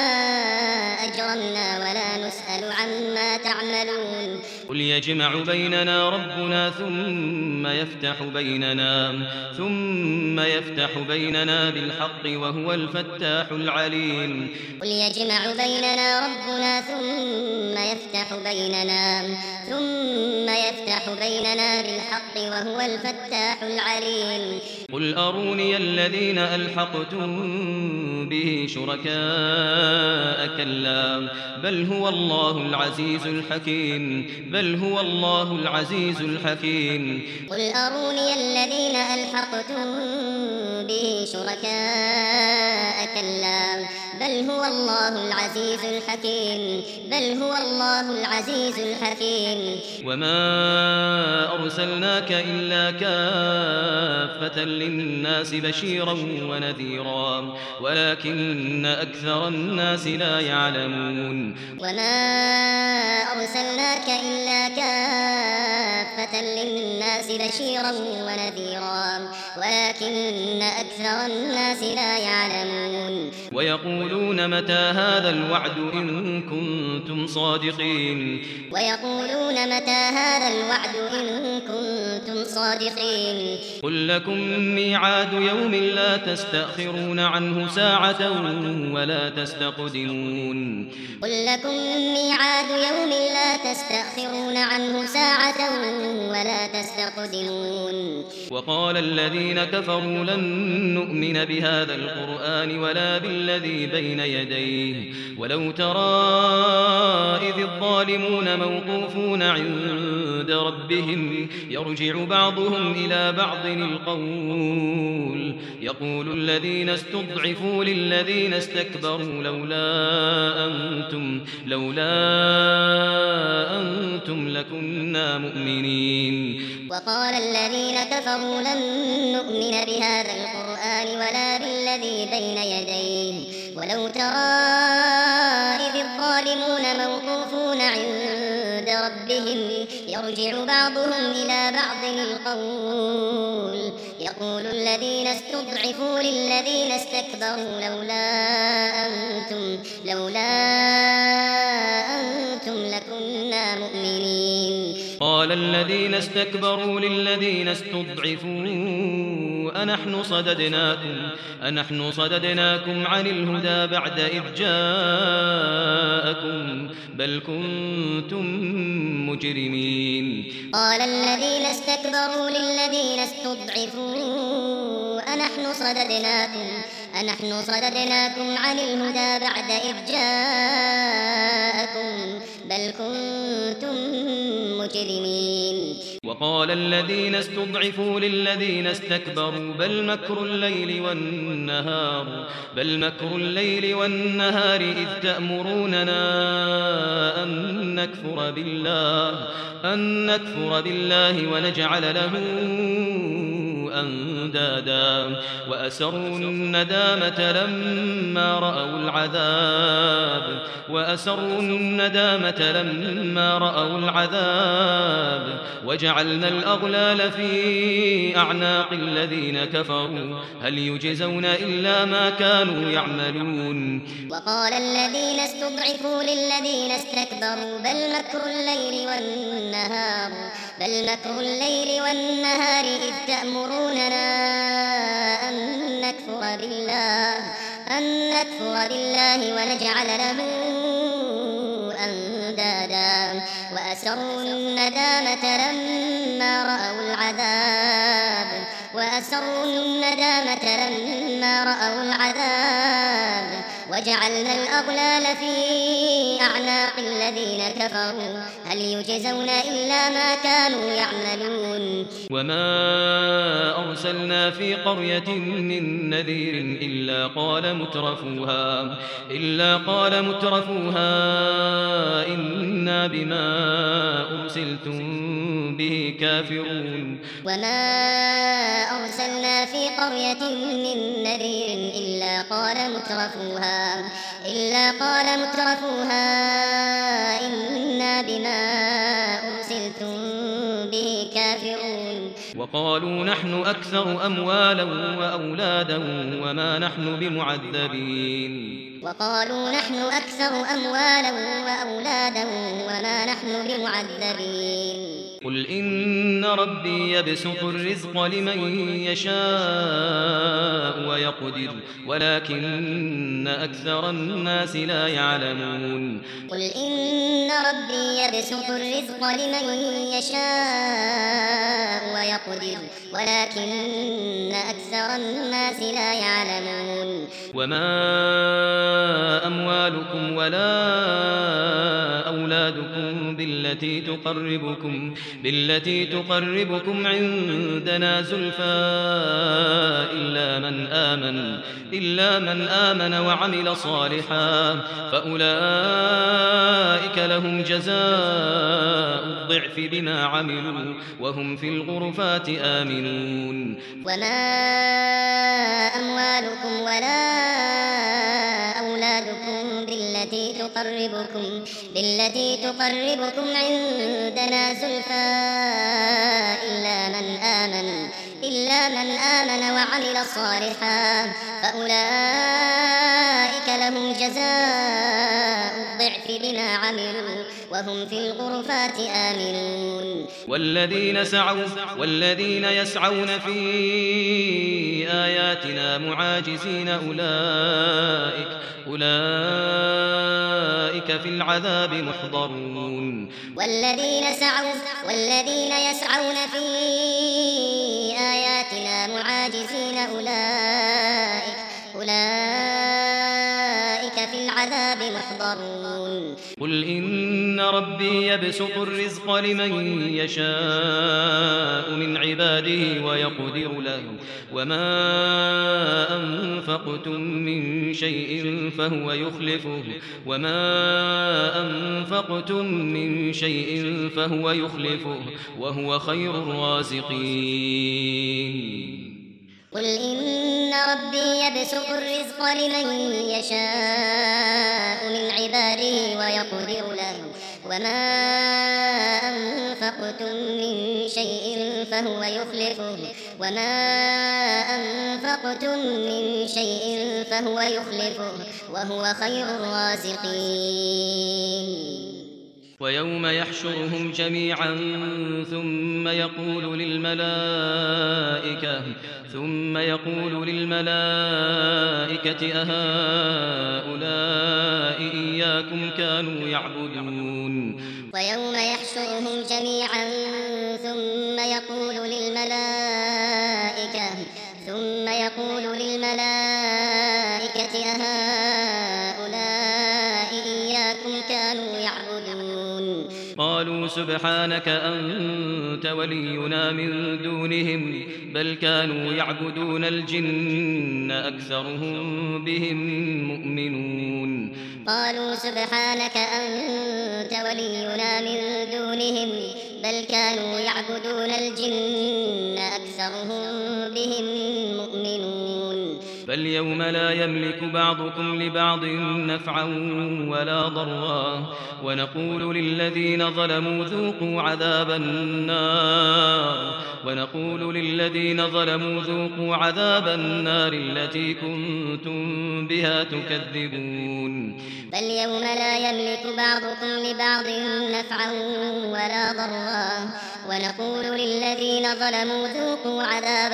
أجرمنا ولا نسأل عما تعملون. قل يجمع بيننا ربنا ثم يفتح بيننا ثم يفتح بيننا بالحق وهو الفتاح العليم. قل يجمع بيننا ربنا ثم يفتح بيننا ثم يفتح بيننا بالحق وهو الفتاح العليم. قل أروني الذين ألحقتم به شركاء كلا بل هو الله العزيز الحكيم بل هو الله العزيز الحكيم. قل أروني الذين ألحقتم به شركاء كلا بل هو الله العزيز الحكيم بل هو الله العزيز الحكيم. وما أرسلناك إلا كافة للناس بشيرا ونذيرا ولكن أكثر الناس لا يعلمون. وما أرسلناك إلا كافة للناس بشيرا ونذيرا ولكن أكثر الناس لا يعلمون. يعلمون ويقولون متى هذا الوعد إن كنتم صادقين ويقولون متى هذا الوعد إن كنتم صادقين قل لكم ميعاد يوم لا تستأخرون عنه ساعة ولا تستقدمون قل لكم ميعاد يوم لا تستأخرون عنه ساعة ولا تستقدمون وقال الذين كفروا لن نؤمن بهذا القرآن ولا بالذي بين يديه ولو ترى إذ الظالمون موقوفون عند ربهم يرجع بعضهم إلى بعض القول يقول الذين استضعفوا للذين استكبروا لولا أنتم لولا أنتم لكنا مؤمنين وقال الذين كفروا لن نؤمن بهذا القرآن ولا بالذي بين يديه ولو ترى إذ الظالمون موقوفون عند ربهم يرجع بعضهم إلى بعض القول يقول الذين استضعفوا للذين استكبروا لولا أنتم لولا أنتم لكنا مؤمنين قال الذين استكبروا للذين استضعفوا أنحن صددناكم أنحن صددناكم عن الهدى بعد إذ جاءكم بل كنتم مجرمين قال الذين استكبروا للذين استضعفوا أنحن صددناكم أنحن صددناكم عن الهدى بعد إذ جاءكم بل كنتم مجرمين وقال الذين استضعفوا للذين استكبروا بل مكر الليل والنهار بل مكر الليل والنهار إذ تأمروننا أن نكفر بالله أن نكفر بالله ونجعل له أندادا وأسروا الندامة لما رأوا العذاب وأسروا الندامة لما رأوا العذاب وجعلنا الأغلال في أعناق الذين كفروا هل يجزون إلا ما كانوا يعملون وقال الذين استضعفوا للذين استكبروا بل مكر الليل والنهار بل مكر الليل والنهار إذ تأمروننا أن نكفر بالله أن نكفر بالله ونجعل له أندادا وأسروا الندامة لما رأوا العذاب وأسروا الندامة لما رأوا العذاب وجعلنا الأغلال في أعناق الذين كفروا هل يجزون إلا ما كانوا يعملون وما أرسلنا في قرية من نذير إلا قال مترفوها إلا قال مترفوها إنا بما أرسلتم به كافرون وما أرسلنا في قرية من نذير إلا قال مترفوها إلا قال مترفوها إنا بما أرسلتم به كافرون وقالوا نحن أكثر أموالا وأولادا وما نحن بمعذبين وقالوا نحن أكثر أموالا وأولادا وما نحن بمعذبين قل إن ربي يبسط الرزق لمن يشاء ويقدر ولكن أكثر الناس لا يعلمون قل إن ربي يبسط الرزق لمن يشاء ويقدر ولكن أكثر الناس لا يعلمون وما أموالكم ولا أولادكم بالتي تقربكم بالتي تقربكم عندنا زلفى إلا من آمن إلا من آمن وعمل صالحا فأولئك لهم جزاء الضعف بما عملوا وهم في الغرفات آمنون وما أموالكم ولا أولادكم بالتي تقربكم بالتي تقربكم عندنا زلفى إلا من آمن إلا من آمن وعمل صالحا فأولئك لهم جزاء الضعف بما عملوا وهم في الغرفات آمنون والذين سعوا والذين يسعون في آياتنا معاجزين أولئك أولئك في العذاب محضرون والذين سعوا والذين يسعون في آياتنا معاجزين أولئك أولئك في العذاب محضرون قل إن ربي يبسط الرزق لمن يشاء من عباده ويقدر له وما أنفقتم من شيء فهو يخلفه وما أنفقتم من شيء فهو يخلفه وهو خير الرازقين قل إن ربي يبسط الرزق لمن يشاء من عباده ويقدر له وما أنفقتم من شيء فهو يخلفه وما أنفقتم من شيء فهو يخلفه وهو خير الرازقين ويوم يحشرهم جميعا ثم يقول للملائكة ثم يقول للملائكة أهؤلاء إياكم كانوا يعبدون ويوم يحشرهم جميعا ثم يقول للملائكة ثم يقول للملائكة أهؤلاء إياكم كانوا يعبدون قالوا سبحانك أنت ولينا من دونهم بل كانوا يعبدون الجن أكثرهم بهم مؤمنون قالوا سبحانك أنت ولينا من دونهم بل كانوا يعبدون الجن أكثرهم بهم مؤمنون فاليوم لا يملك بعضكم لبعض نفعا ولا ضرا ونقول للذين ظلموا ذوقوا عذاب النار ونقول للذين ظلموا ذوقوا عذاب النار التي كنتم بها تكذبون فاليوم لا يملك بعضكم لبعض نفعا ولا ضرا ونقول للذين ظلموا ذوقوا عذاب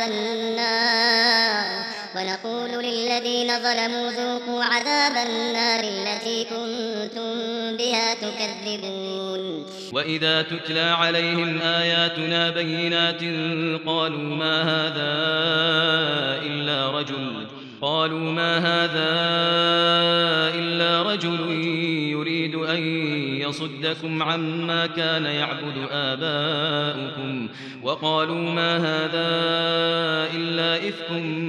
النار ونقول للذين ظلموا ذوقوا عذاب النار التي كنتم بها تكذبون وإذا تتلى عليهم آياتنا بينات قالوا ما هذا إلا رجل قالوا ما هذا إلا رجل يريد أن يصدكم عما كان يعبد آباؤكم وقالوا ما هذا إلا إفك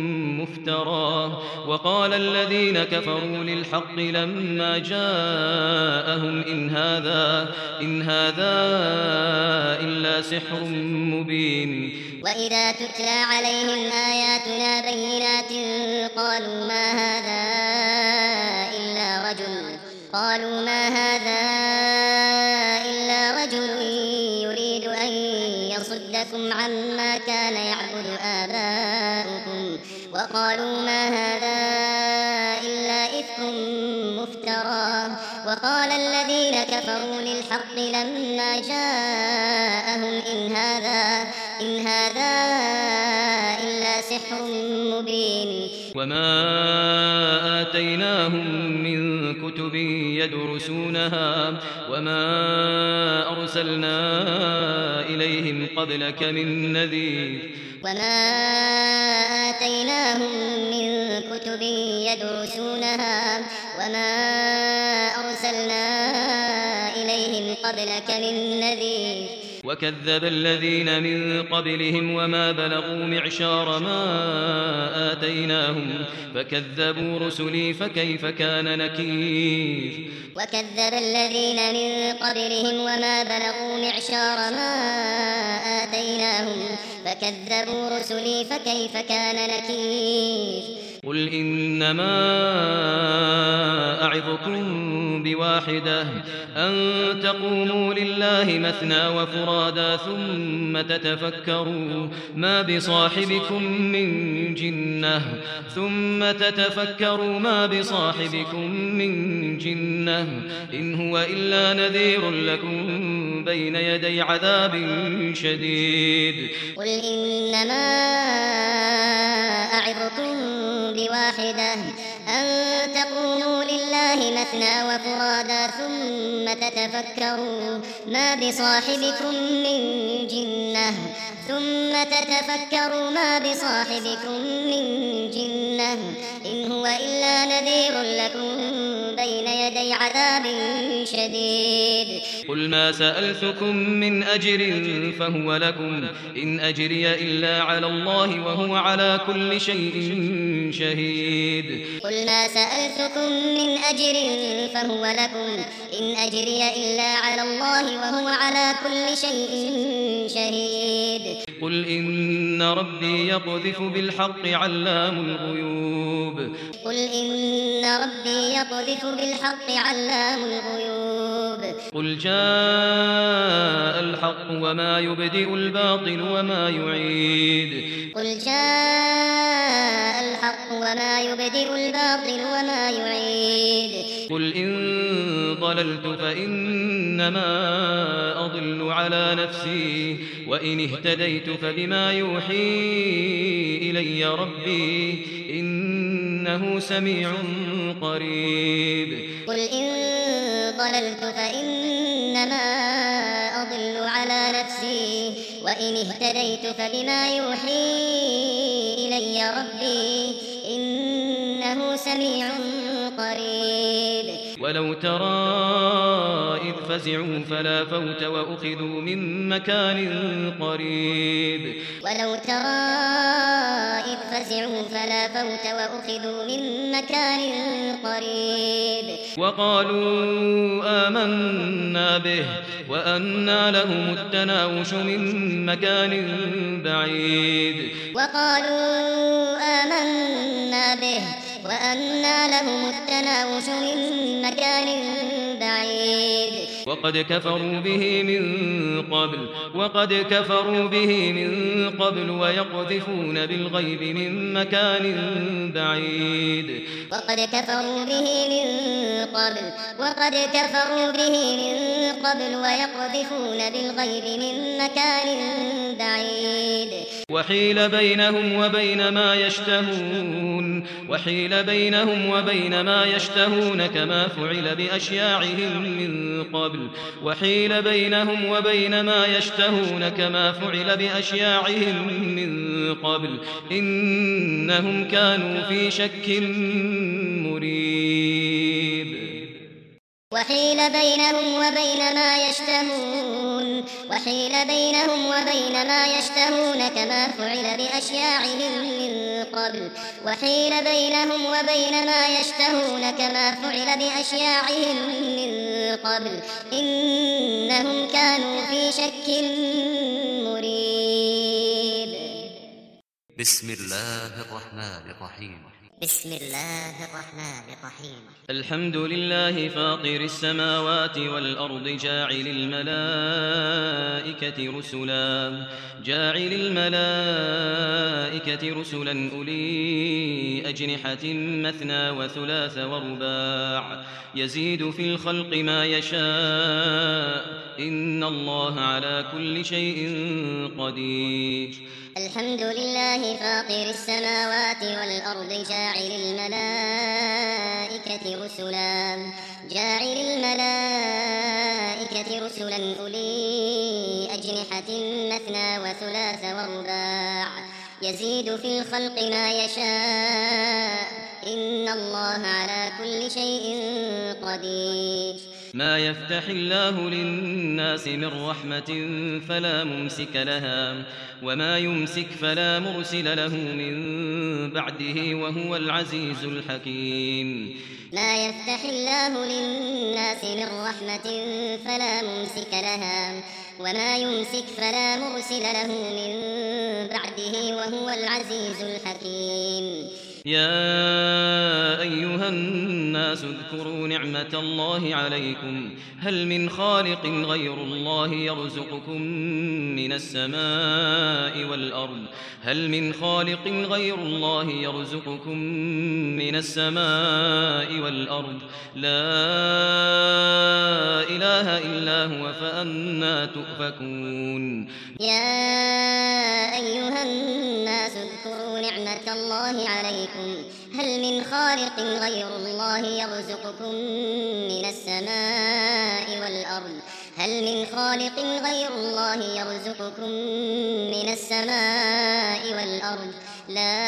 مفترى وقال الذين كفروا للحق لما جاءهم إن هذا إن هذا إلا سحر مبين وإذا تتلى عليهم آياتنا بينات قالوا ما هذا إلا رجل قالوا ما هذا إلا رجل يريد أن يصدكم عما كان يعبد آباؤكم وقالوا ما هذا إلا إفك مفترى وقال الذين كفروا للحق لما جاءهم إن هذا إن هذا إلا سحر مبين وما آتيناهم من كتب يدرسونها وما أرسلنا إليهم قبلك من نذير وما آتيناهم من كتب يدرسونها وما أرسلنا إليهم قبلك من نذير وكذب الذين من قبلهم وما بلغوا معشار ما آتيناهم فكذبوا رسلي فكيف كان نكير وكذب الذين من قبلهم وما بلغوا معشار ما آتيناهم فكذبوا رسلي فكيف كان نكير قل إنما أعظكم بواحدة أن تقوموا لله مثنى وفرادا ثم تتفكروا ما بصاحبكم من جنة ثم تتفكروا ما بصاحبكم من جنة إن هو إلا نذير لكم بين يدي عذاب شديد. قل إنما أعظكم بواحدة أن تقوموا لله مثنى وفرادا ثم تتفكروا ما بصاحبكم من جنة ثم تتفكروا ما بصاحبكم من جنة إن هو إلا نذير لكم بين يدي عذاب شديد. قل ما سألتكم من أجر فهو لكم إن أجري إلا على الله وهو على كل شيء شهيد. قل ما سألتكم من أجر فهو لكم إن أجري إلا على الله وهو على كل شيء شهيد. قل إن ربي يقذف بالحق علام الغيوب. قل إن ربي يقذف بالحق علام الغيوب. قل جاء الحق وما يبدئ الباطل وما يعيد. قل جاء الحق وما يبدئ الباطل وما يعيد. قل إن ضللت فإنما أضل على نفسي وإن اهتديت فبما يوحي إلي ربي إنه سميع قريب. قل إن ضللت فإنما أضل على نفسي وإن اهتديت فبما يوحي إلي ربي إنه سميع قريب. ولو ترى إذ فزعوا فلا فوت وأخذوا من مكان قريب. ولو ترى إذ فزعوا فلا فوت وأخذوا من مكان قريب. وقالوا آمنا به وأنى لهم التناوش من مكان بعيد. وقالوا آمنا به وأنى لهم التناوش من مكان بعيد. وقد كفروا به من قبل وقد كفروا به من قبل ويقذفون بالغيب من مكان بعيد. وقد كفروا به من قبل وقد كفروا به من قبل ويقذفون بالغيب من مكان بعيد. وحيل بينهم وبين ما يشتهون وحيل بينهم وبين ما يشتهون كما فعل بأشياعهم من قبل وحيل بينهم وبين ما يشتهون كما فعل بأشياعهم من قبل إنهم كانوا في شك مريب. وحيل بينهم وبين ما يشتهون وحيل بينهم وبين ما يشتهون كما فعل بأشياعهم من قبل وحيل بينهم وبين ما يشتهون كما فعل بأشياعهم من قبل إنهم كانوا في شك مريب. بسم الله الرحمن الرحيم. بسم الله الرحمن الرحيم. الحمد لله فاطر السماوات والأرض جاعل الملائكة رسلا جاعل الملائكة رسلا أولي أجنحة مثنى وثلاث ورباع يزيد في الخلق ما يشاء إن الله على كل شيء قدير. الحمد لله فاطر السماوات والأرض جاعل الملائكة رسلا جاعل الملائكة رسلا أولي أجنحة مثنى وثلاث ورباع يزيد في الخلق ما يشاء إن الله على كل شيء قدير. ما يفتح الله للناس من رحمة فلا ممسك لها وما يمسك فلا مرسل له من بعده وهو العزيز الحكيم. ما يفتح الله للناس من رحمة فلا ممسك لها وما يمسك فلا مرسل له من بعده وهو العزيز الحكيم. يا أيها الناس اذكروا نعمة الله عليكم هل من خالق غير الله يرزقكم من السماء والأرض هل من خالق غير الله يرزقكم من السماء والأرض لا إله إلا هو فأنى تؤفكون يا أيها الناس اذكروا نعمة الله عليكم هل من خالق غير الله يرزقكم من السماء والأرض هل من خالق غير الله يرزقكم من السماء والأرض لا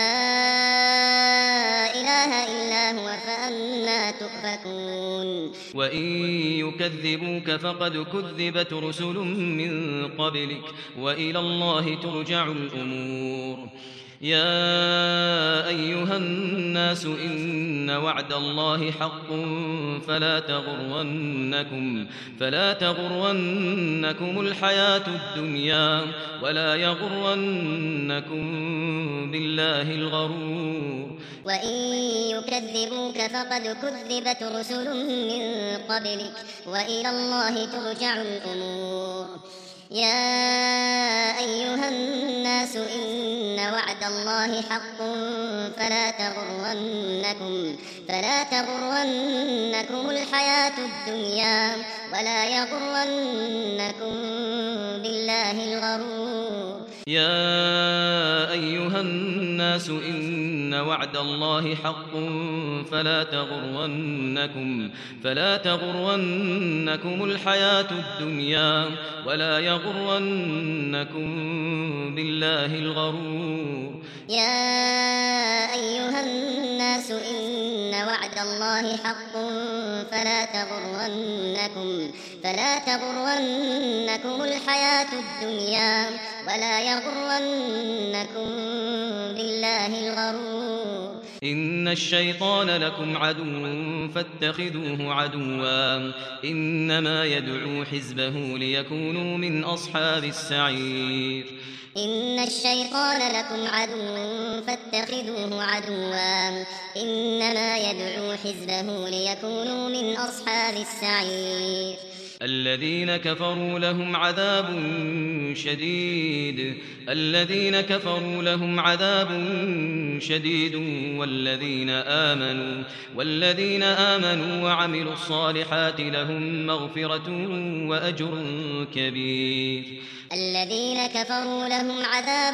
إله إلا هو فأنى تؤفكون وإن يكذبوك فقد كذبت رسل من قبلك وإلى الله ترجع الأمور يا أيها الناس إن وعد الله حق فلا تغرنكم فلا تغرنكم الحياة الدنيا ولا يغرنكم بالله الغرور وإن يكذبوك فقد كذبت رسل من قبلك وإلى الله ترجع الأمور يا أيها الناس إن وعد الله حق فلا تغرنكم فلا تغرنكم الحياة الدنيا ولا يغرنكم بالله الغرور يا أيها الناس إن وعد الله حق فلا تغرنكم فلا تغرنكم الحياة الدنيا ولا يغرنكم بالله الغرور يا أيها الناس إن وعد الله حق فلا تغرنكم فلا تغرنكم الحياة الدنيا ولا يغرنكم بالله الغرور إن الشيطان لكم عدو فاتخذوه عدوا إنما يدعو حزبه ليكونوا من أصحاب السعير إن الشيطان لكم عدو فاتخذوه عدوا إنما يدعو حزبه ليكونوا من أصحاب السعير الذين كفروا لهم عذاب شديد الذين كفروا لهم عذاب شديد والذين آمنوا والذين آمنوا وعملوا الصالحات لهم مغفرة وأجر كبير الذين كفروا لهم عذاب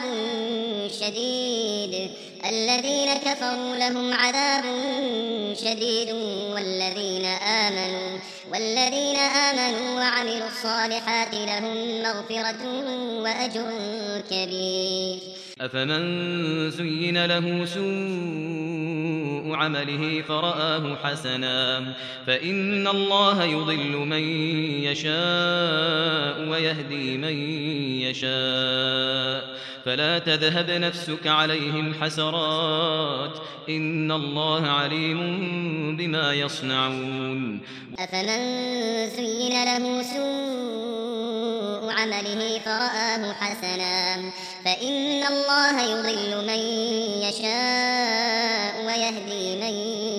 شديد الذين كفروا لهم عذاب شديد والذين آمنوا والذين آمنوا وعملوا الصالحات لهم مغفرة وأجر كبير أفمن زين له سوء عمله فرآه حسنا فإن الله يضل من يشاء ويهدي من يشاء فلا تذهب نفسك عليهم حسرات إن الله عليم بما يصنعون أفمن زين له سوء عمله فرآه حسنا فإن الله يضل من يشاء ويهدي من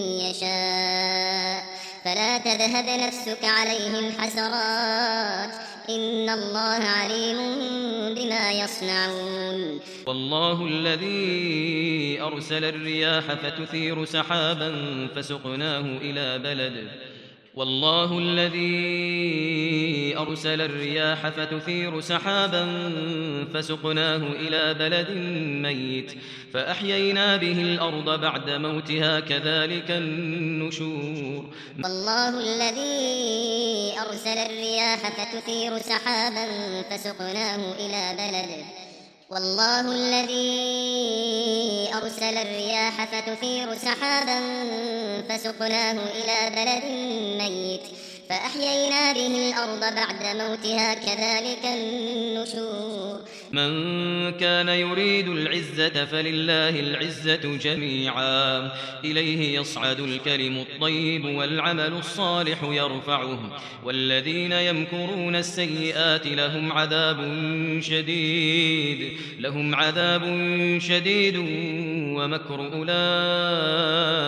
يشاء فلا تذهب نفسك عليهم حسرات إن الله عليم بما يصنعون والله الذي أرسل الرياح فتثير سحابا فسقناه إلى بلد والله الذي أرسل الرياح فتثير سحابا فسقناه إلى بلد ميت فأحيينا به الأرض بعد موتها كذلك النشور والله الذي أرسل الرياح فتثير سحابا فسقناه إلى بلد والله الذي أرسل الرياح فتثير سحابا فسقناه إلى بلد ميت فأحيينا به الأرض بعد موتها كذلك النشور من كان يريد العزة فلله العزة جميعا إليه يصعد الكلم الطيب والعمل الصالح يرفعه والذين يمكرون السيئات لهم عذاب شديد لهم عذاب شديد ومكر أولئك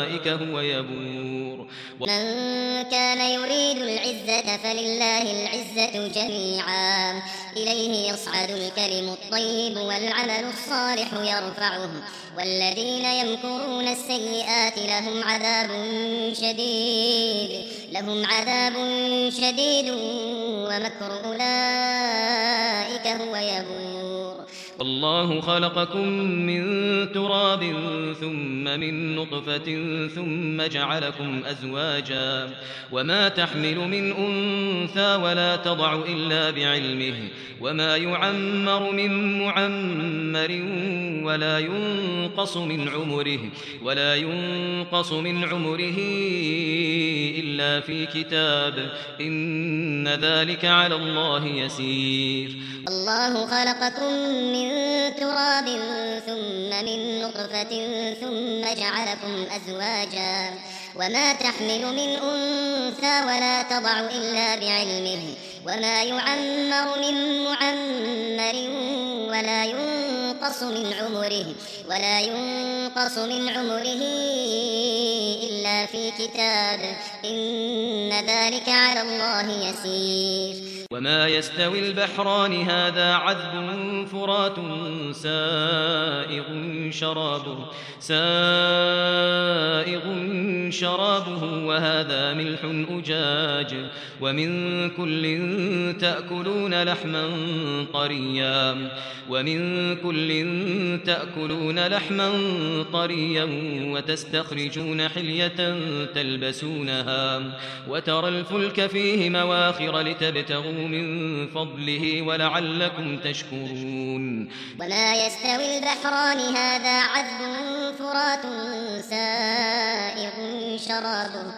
أولئك هو يبور. من كان يريد العزة فلله العزة جميعا إليه يصعد الكلم الطيب والعمل الصالح يرفعه والذين يمكرون السيئات لهم عذاب شديد لهم عذاب شديد ومكر أولئك هو يبور. الله خلقكم من تراب ثم من نطفة ثم جعلكم أزواجا وما تحمل من أنثى ولا تضع إلا بعلمه وما يعمر من معمر ولا ينقص من عمره ولا ينقص من عمره إلا في كتاب إن ذلك على الله يسير. الله خلقكم من تراب ثم من نطفة ثم جعلكم أزواجا وما تحمل من أنثى ولا تضع إلا بعلمه وما يعمر من معمر ولا ينقص من عمره ولا ينقص من عمره إلا في كتاب إن ذلك على الله يسير. وما يستوي البحران هذا عذب فرات سائغ شرابه سائغ شرابه وهذا ملح أجاج ومن كل تأكلون لحما طريا ومن كل تأكلون لحما طريا وتستخرجون حلية تلبسونها وترى الفلك فيه مواخر لتبتغوا من فضله ولعلكم تشكرون. وما يستوي البحران هذا عذب فرات سائغ شرابه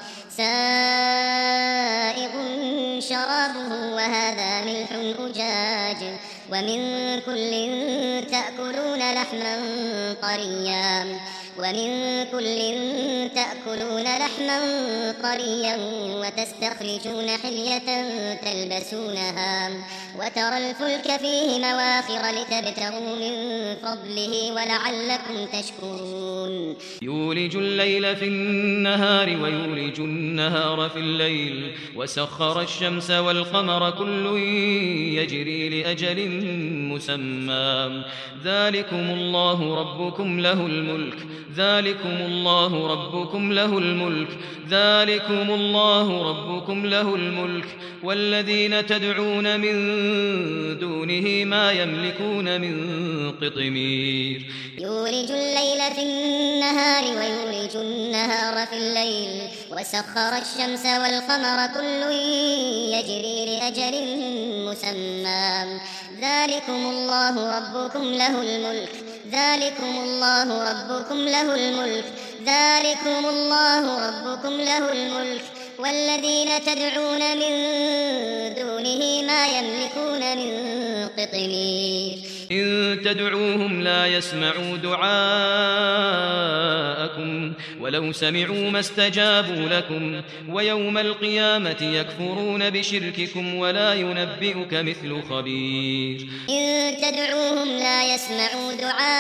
سائغ شرابه وهذا ملح أجاج ومن كل تأكلون لحما طريا ومن كل تأكلون لحما طريا وتستخرجون حلية تلبسونها وترى الفلك فيه مواخر لتبتغوا من فضله ولعلكم تشكرون. يولج الليل في النهار ويولج النهار في الليل وسخر الشمس والقمر كل يجري لأجل مسمى ذلكم الله ربكم له الملك ذلكم الله ربكم له الملك ذلكم الله ربكم له الملك والذين تدعون من دونه ما يملكون من قطمير. يولج الليل في النهار ويولج النهار في الليل وسخر الشمس والقمر كل يجري لأجل مسمى ذلكم الله ربكم له الملك ذلكم الله ربكم له الملك ذلكم الله ربكم له الملك والذين تدعون من دونه ما يملكون من قطمير. إن تدعوهم لا يسمعوا دعاءكم ولو سمعوا ما استجابوا لكم ويوم القيامة يكفرون بشرككم ولا ينبئك مثل خبير. إن تدعوهم لا يسمعوا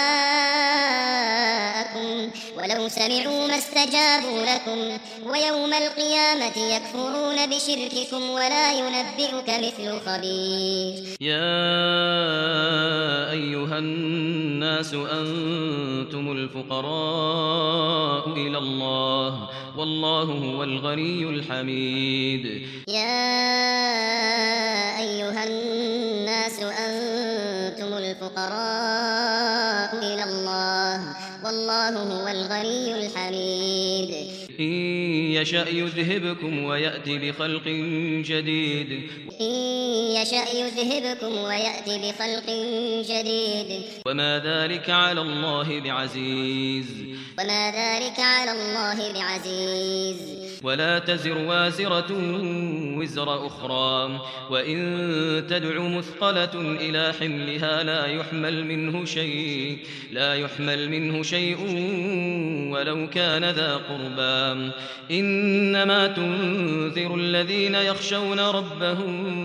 دعاءكم ولو سمعوا ما استجابوا لكم ويوم القيامة يكفرون بشرككم ولا ينبئك مثل خبير. يا أيها الناس أنتم الفقراء إلى الله والله هو الغني الحميد. يا أيها الناس أنتم الفقراء إلى الله والله هو الغني الحميد. إن يشأ يذهبكم ويأتي بخلق جديد إن يشأ يذهبكم ويأتي بخلق جديد وما ذلك على الله بعزيز وما ذلك على الله بعزيز. ولا تزر وازرة وزر أخرى وإن تدع مثقلة إلى حملها لا يحمل منه شيء لا يحمل منه شيء ولو كان ذا قربى إنما تنذر الذين يخشون ربهم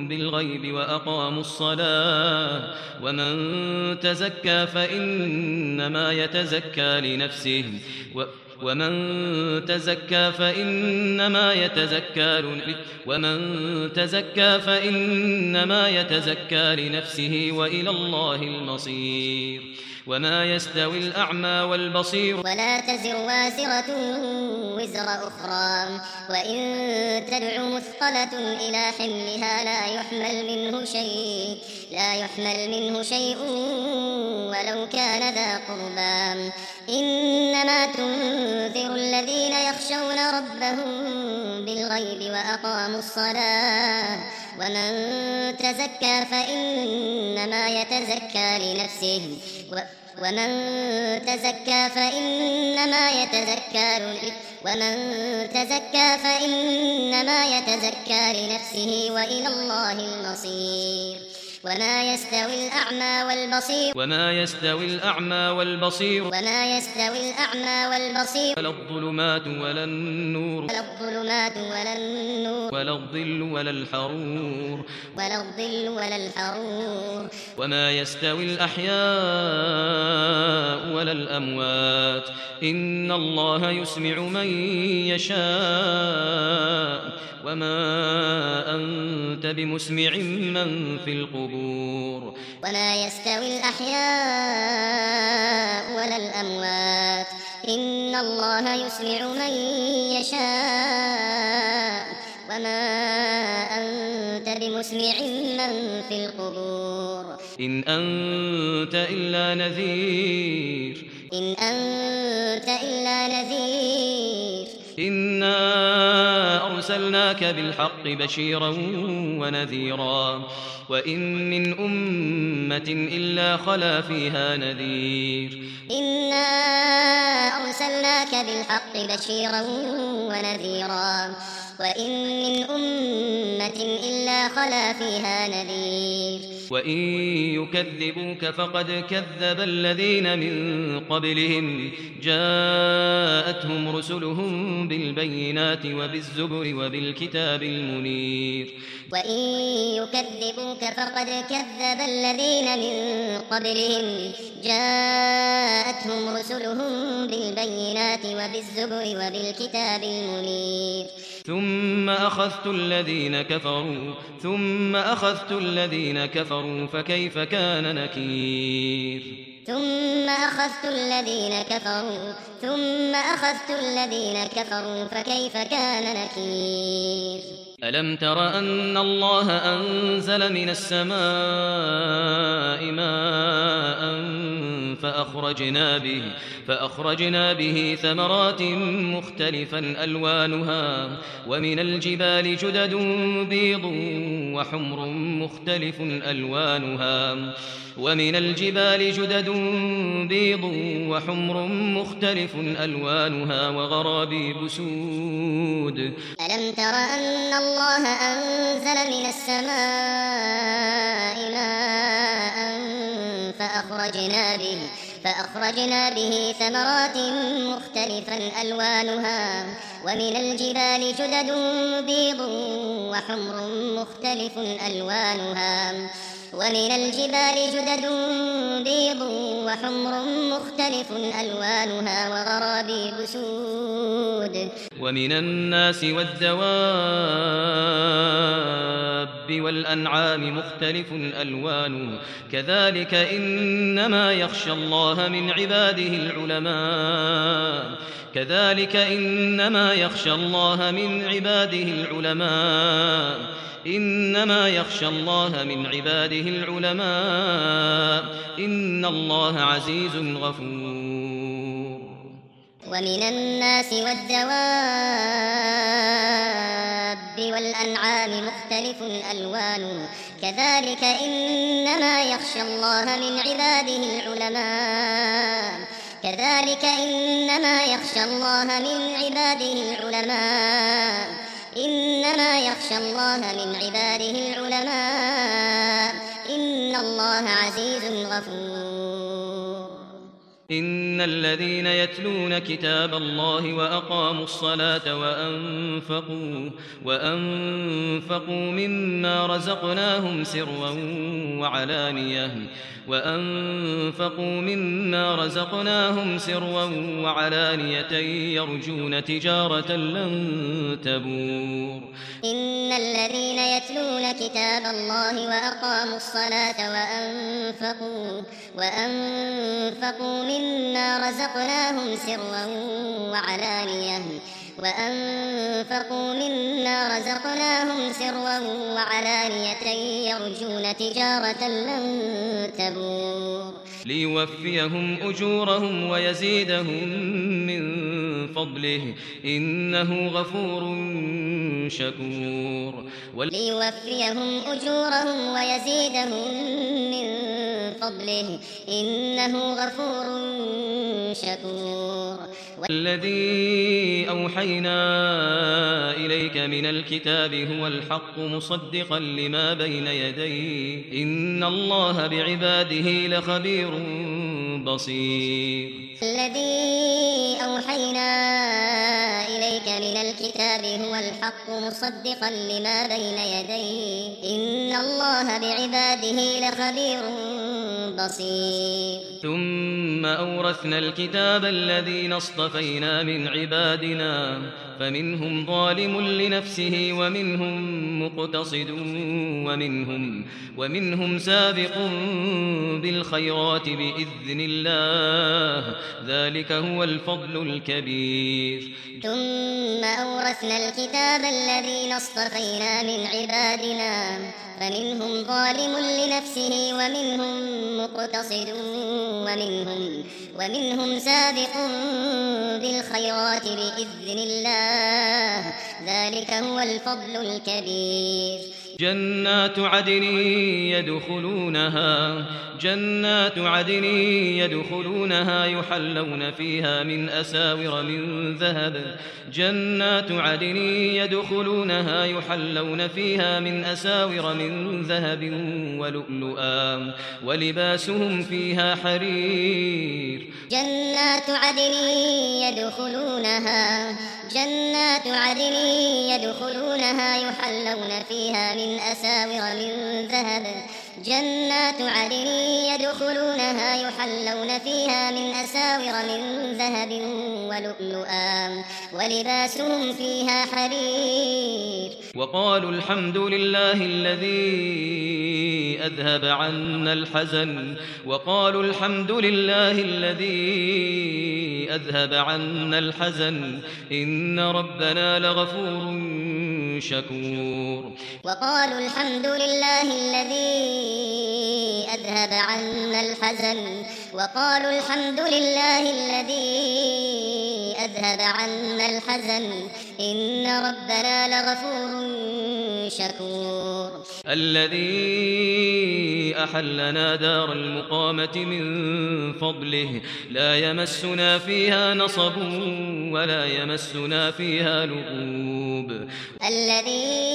بالغيب وأقاموا الصلاة ومن تزكى فإنما يتزكى لنفسه ومن تزكى فإنما يتزكى ومن تزكى فإنما يتزكى لنفسه وإلى الله المصير وما يستوي الأعمى والبصير ولا تزر وازرة وزر أخرى وإن تدع مثقلة إلى حملها لا يحمل منه شيء لا يحمل منه شيء ولو كان ذا قربى إنما تنذر الذين يخشون ربهم بالغيب وأقاموا الصلاة ومن تزكى فإنما يتزكى لنفسه ومن تزكى فإنما يتزكى ومن تزكى فإنما يتزكى لنفسه وإلى الله المصير وما يستوي الأعمى والبصير وما يستوي الأعمى والبصير وما يستوي الأعمى والبصير ولا الظلمات ولا النور ولا الظلمات ولا النور ولا الظل ولا الحرور ولا الظل ولا الحرور وما يستوي الأحياء ولا الأموات إن الله يسمع من يشاء وما أنت بمسمع من في القبور وما يستوي الأحياء ولا الأموات إن الله يسمع من يشاء وما أنت بمسمع من في القبور إن أنت إلا نذير إن أنت إلا نذير إنا أرسلناك بالحق بشيرا ونذيرا وإن من أمة إلا خلا فيها نذير إنا أرسلناك بالحق بشيرا ونذيرا وإن من أمة إلا خلا فيها نذير وإن يكذبوك فقد كذب الذين من قبلهم جاءتهم رسلهم بالبينات وبالزبر وبالكتاب المنير وإن يكذبوك فقد كذب الذين من قبلهم جاءتهم رسلهم بالبينات وبالزبر وبالكتاب المنير ثم أخذت الذين كفروا ثم أخذت الذين كفروا فكيف كان نكير ثم أخذت الذين كفروا ثم أخذت الذين كفروا فكيف كان نكير ألم تر أن الله أنزل من السماء ماء فأخرجنا به فأخرجنا به ثمرات مختلفا ألوانها ومن الجبال جدد بيض وحمر مختلف ألوانها ومن الجبال جدد بيض وحمر مختلف ألوانها وغرابيب سود ألم تر أن الله أنزل من السماء ماء فأخرجنا به فأخرجنا به ثمرات مختلفا ألوانها ومن الجبال جدد بيض وحمر مختلف ألوانها ومن الجبال جدد بيض وحمر مختلف ألوانها وغرابيب سود ومن الناس والدواب والأنعام مختلف ألوانه كذلك إنما يخشى الله من عباده العلماء كذلك إنما يخشى الله من عباده العلماء إنما يخشى الله من عباده العلماء إن الله عزيز غفور ومن الناس والدواب والأنعام مختلف ألوانه كذلك إنما يخشى الله من عباده العلماء كذلك إنما يخشى الله من عباده العلماء إنما يخشى الله من عباده العلماء إن الله عزيز غفور إن الذين يتلون كتاب الله وأقاموا الصلاة وأنفقوا, وأنفقوا مما رزقناهم سرا وعلانية وأنفقوا مما رزقناهم سرا وعلانية يرجون تجارة لن تبور. إن الذين يتلون كتاب الله وأقاموا الصلاة وأنفقوا, وأنفقوا مما رزقناهم سرا وعلانية وأنفقوا مما رزقناهم سرا وعلانية يرجون تجارة لن تبور. ليوفيهم أجورهم ويزيدهم من فضله إنه غفور شكور. ليوفيهم أجورهم ويزيدهم من فضله إنه غفور شكور. والذي أوحينا إليك من الكتاب هو الحق مصدقا لما بين يديه إن الله بعباده لخبير بصير. الذي أوحينا إليك من الكتاب هو الحق مصدقا لما بين يديه إن الله بعباده لخبير بصير. ثم أورثنا الكتاب الذين اصطفينا من عبادنا فمنهم ظالم لنفسه ومنهم مقتصد ومنهم, ومنهم سابق بالخيرات بإذن الله ذلك هو الفضل الكبير. ثم أورثنا الكتاب الذين اصطفينا من عبادنا فمنهم ظالم لنفسه ومنهم مقتصد ومنهم, ومنهم سابق بالخيرات بإذن الله ذلك هو الفضل الكبير. جنات عدن يدخلونها جنات عدن يدخلونها يحلون فيها من أساور من ذهب جنات عدن يدخلونها يحلون فيها من أساور من ذهب ولؤلؤا ولباسهم فيها حرير. جنات عدن يدخلونها جنات عدن يدخلونها يحلون فيها من أساور من ذهب جنات عدن يدخلونها يحلون فيها من أساور من ذهب ولؤلؤا ولباسهم فيها حرير. وقالوا الحمد لله الذي أذهب عنا الحزن وقالوا الحمد لله الذي أذهب عنا الحزن إن ربنا لغفور شكور. وقالوا الحمد لله الذي أذهب عنا الحزن وقالوا الحمد لله الذي أذهب عنا الحزن إن ربنا لغفور شكور. الذي أحلنا دار المقامة من فضله لا يمسنا فيها نصب ولا يمسنا فيها لغوب. الذي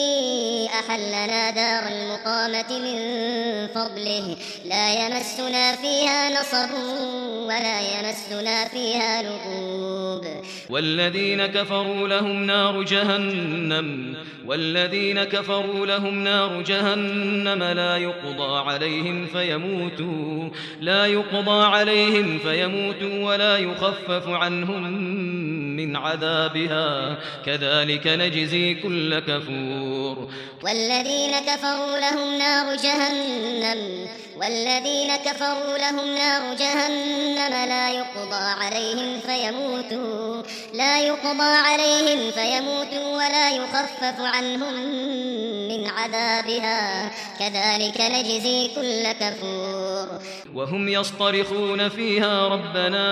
أحلنا دار المقامة من فضله لا يمسنا فيها نصب ولا يمسنا فيها لغوب. والذين كفروا لهم نار جهنم والذين كفروا لهم نار جهنم لا يقضى عليهم فيموتوا لا يقضى عليهم فيموتوا ولا يخفف عنهم من عذابها كذلك نجزي كل كفور. والذين كفروا لهم نار جهنم والذين كفروا لهم نار جهنم لا يقضى عليهم فيموتوا لا يقضى عليهم فيموتوا ولا يخفف عنهم من عذابها كذلك نجزي كل كفور. وهم يصطرخون فيها ربنا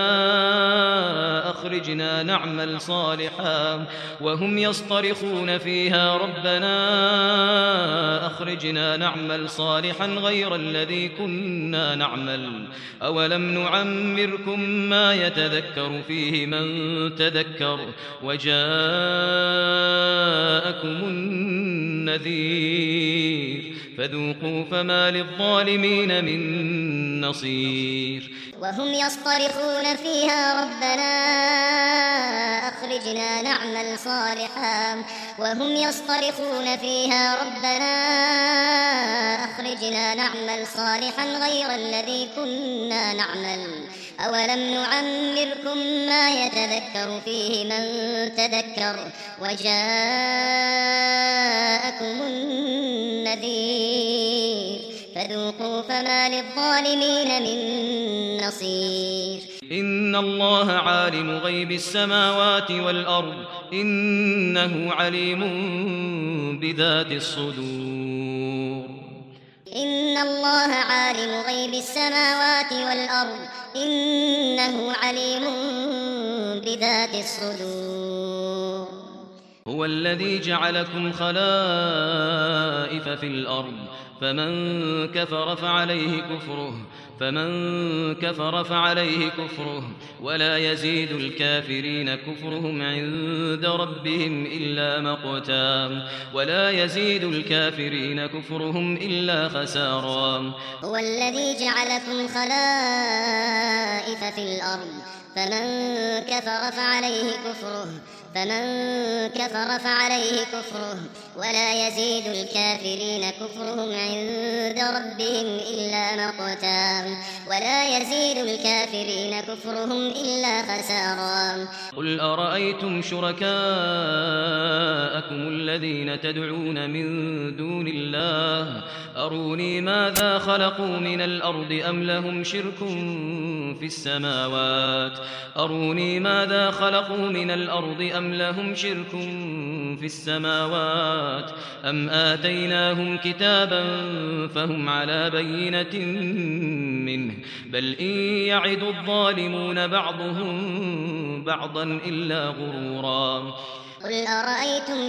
أخرجنا نعمل صالحا وهم يصطرخون فيها ربنا أخرجنا نعمل صالحا غير الذي كنا نعمل أولم نعمركم ما يتذكر فيه من تذكر وجاءكم النذير فذوقوا فما للظالمين من نصير. وهم يصطرخون فيها ربنا أخرجنا نعمل صالحا وهم يصطرخون فيها ربنا أخرجنا نعمل صالحا غير الذي كنا نعمل أولم نعمركم ما يتذكر فيه من تذكر وجاءكم النذير فذوقوا فما للظالمين من نصير إن الله عالم غيب السماوات والأرض إنه عليم بذات الصدور إن الله عالم غيب السماوات والأرض إنه عليم بذات الصدور هو الذي جعلكم خلائف في الأرض فمن كفر فعليه كفره فمن كفر فعليه كفره ولا يزيد الكافرين كفرهم عند ربهم إلا مقتا ولا يزيد الكافرين كفرهم إلا خسارا هو الذي جعلكم خلائف في الأرض فمن كفر فعليه كفره فمن كفر فعليه كفره ولا يزيد الكافرين كفرهم عند ربهم إلا مقتا ولا يزيد الكافرين كفرهم إلا خسارا قل أرأيتم شركاءكم الذين تدعون من دون الله أروني ماذا خلقوا من الأرض أم لهم شرك في السماوات أروني ماذا خلقوا من الأرض أم لهم شرك في السماوات أم آتيناهم كتابا فهم على بينة منه بل إن يعد الظالمون بعضهم بعضا إلا غرورا قل أرأيتم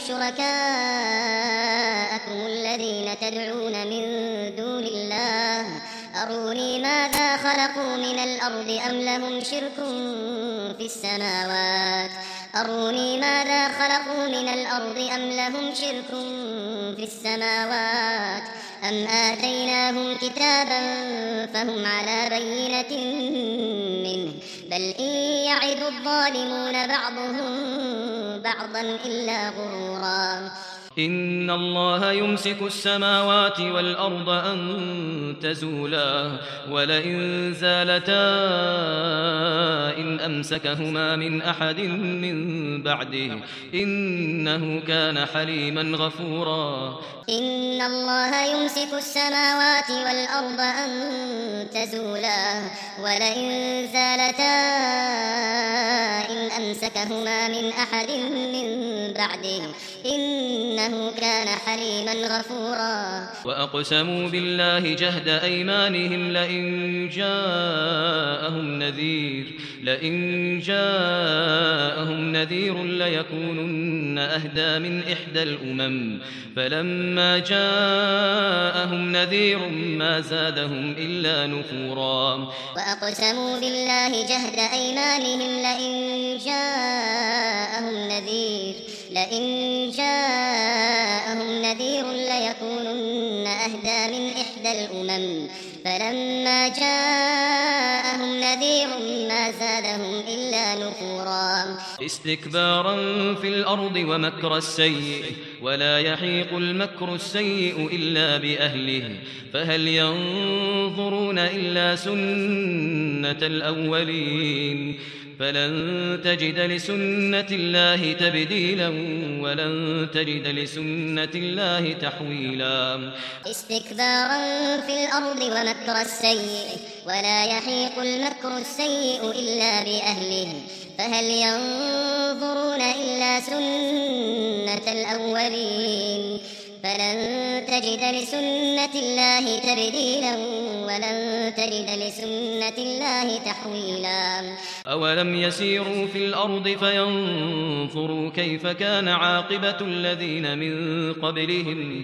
شركاءكم الذين تدعون من دون الله أروني ماذا خلقوا من الأرض أم لهم شرك في السماوات أروني ماذا خلقوا من الأرض أم لهم شرك في السماوات أم آتيناهم كتابا فهم على بينة منه بل إن يعد الظالمون بعضهم بعضا إلا غرورا إن الله يمسك السماوات والأرض أن تزولا ولئن زالتا إن أمسكهما من أحد من بعده إنه كان حليما غفورا إن الله يمسك السماوات والأرض أن تزولا ولئن زالتا إن أمسكهما من أحد من بعده إنه كان حليما غفورا وأقسموا بالله جهد أيمانهم لئن جاءهم نذير لئن جاءهم نذير ليكونن أهدى من إحدى الأمم فلما جاءهم نذير ما زادهم إلا نفورا وأقسموا بالله جهد أيمانهم لئن جاءهم نذير لئن جاءهم نذير ليكونن أهدى من إحدى الأمم فلما جاءهم نذير ما زادهم إلا نفورا استكبارا في الأرض ومكر السيء ولا يحيق المكر السيء إلا بأهله فهل ينظرون إلا سنة الأولين فلن تجد لسنة الله تبديلا ولن تجد لسنة الله تحويلا استكبارا في الأرض ومكر السيء ولا يحيق المكر السيء إلا بأهله فهل ينظرون إلا سنة الأولين فلن تجد لسنة الله تبديلا ولن تجد لسنة الله تحويلا أولم يسيروا في الأرض فينظروا كيف كان عاقبة الذين من قبلهم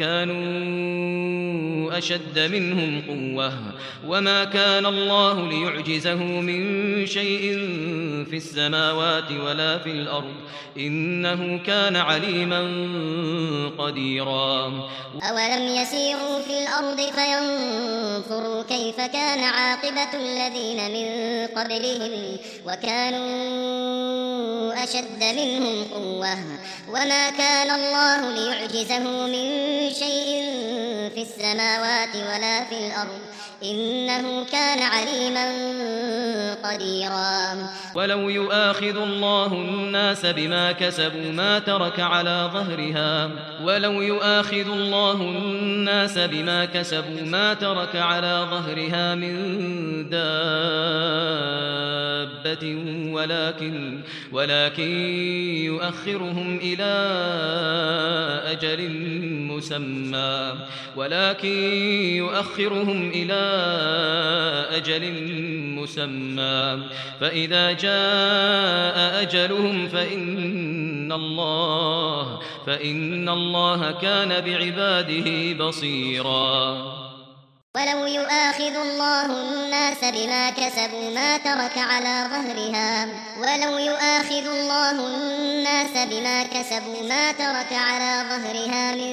وكانوا أشد منهم قوة وما كان الله ليعجزه من شيء في السماوات ولا في الأرض إنه كان عليما قديرا أولم يسيروا في الأرض فينظروا كيف كان عاقبة الذين من قبلهم وكانوا أشد منهم قوة وما كان الله ليعجزه من شيء في السماوات ولا في الأرض إنه كان عليما قديرا. ولو يؤاخذ الله الناس بما كسبوا ما ترك على ظهرها ولو يؤاخذ الله الناس بما كسبوا ما ترك على ظهرها من دابة ولكن ولكن يؤخرهم إلى أجل مسمى ولكن يؤخرهم إلى أجل مسمى فإذا جاء أجلهم فإن الله فإن الله كان بعباده بصيرا. ولو يؤاخذ الله الناس بما كسبوا ما ترك على ظهرها ولو يؤاخذ الله الناس بما كسبوا ما ترك على ظهرها من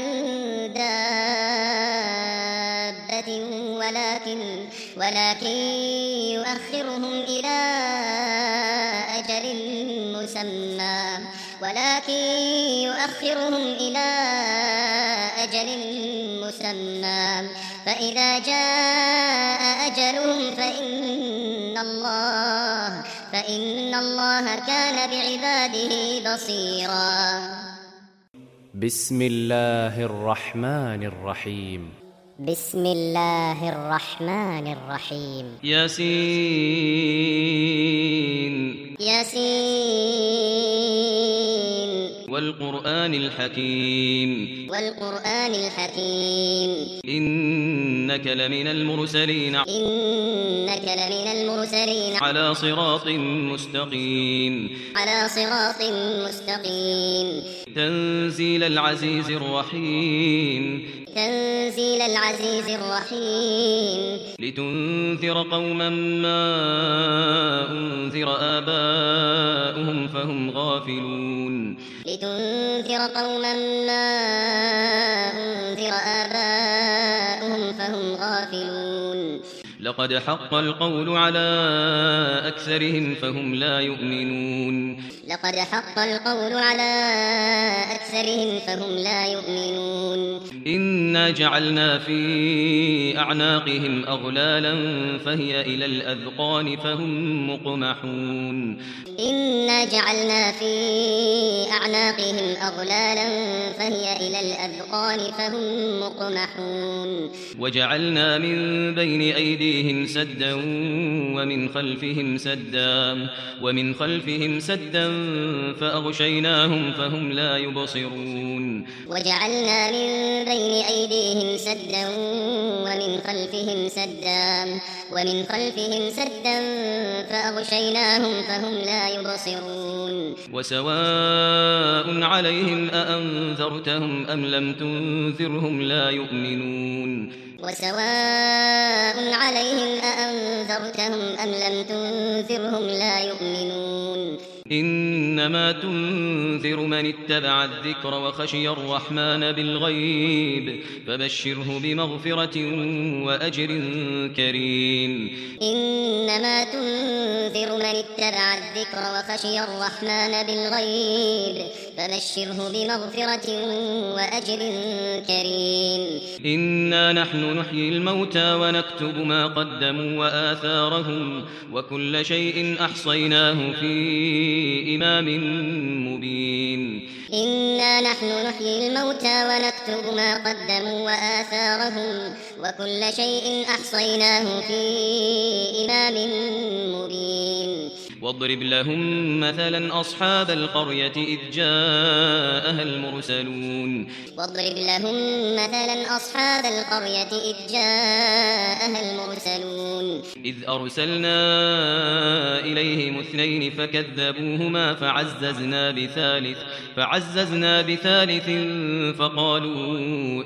دابة ولكن ولكن يؤخرهم إلى أجل مسمى ولكن يؤخرهم إلى أجل مسمى فإذا جاء أجلهم فإن الله فإن الله كان بعباده بصيرا. بسم الله الرحمن الرحيم. بسم الله الرحمن الرحيم. ياسين ياسين والقرآن الحكيم والقرآن الحكيم إنك لمن المرسلين إنك لمن المرسلين على صراط مستقيم على صراط مستقيم تنزيل العزيز الرحيم تنزيل العزيز الرحيم لتنذر قوما ما أنذر آباؤهم فهم غافلون لتنذر قوما ما أنذر آباؤهم فهم غافلون لقد حق القول على أكثرهم فهم لا يؤمنون لقد حق القول على أكثرهم فهم لا يؤمنون إنا جعلنا في أعناقهم أغلالا فهي إلى الأذقان فهم مقمحون إنا جعلنا في أعناقهم أغلالا فهي إلى الأذقان فهم مقمحون وجعلنا من بين أيديهم سدا ومن خلفهم سدا ومن خلفهم سدا فأغشيناهم فهم لا يبصرون وجعلنا من بين أيديهم سدا ومن خلفهم سدا ومن خلفهم سدا فأغشيناهم فهم لا يبصرون وسواء عليهم أأنذرتهم أم لم تنذرهم لا يؤمنون وسواء عليهم أأنذرتهم أم لم تنذرهم لا يؤمنون إنما تنذر من اتبع الذكر وخشي الرحمن بالغيب فبشره بمغفرة وأجر كريم إنما تنذر من اتبع الذكر وخشي الرحمن بالغيب فبشره بمغفرة وأجر كريم إنا نحن نحيي الموتى ونكتب ما قدموا وآثارهم وكل شيء أحصيناه في إمام مبين إنا نحن نحيي الموتى ونكتب ما قدموا وآثارهم وكل شيء أحصيناه في إمام مبين واضرب لهم مثلا أصحاب القرية إذ جاءها المرسلون واضرب لهم مثلا أصحاب القرية إذ جاءها المرسلون إذ أرسلنا إليهم اثنين فكذبوهما فعززنا بثالث فعززنا بثالث فقالوا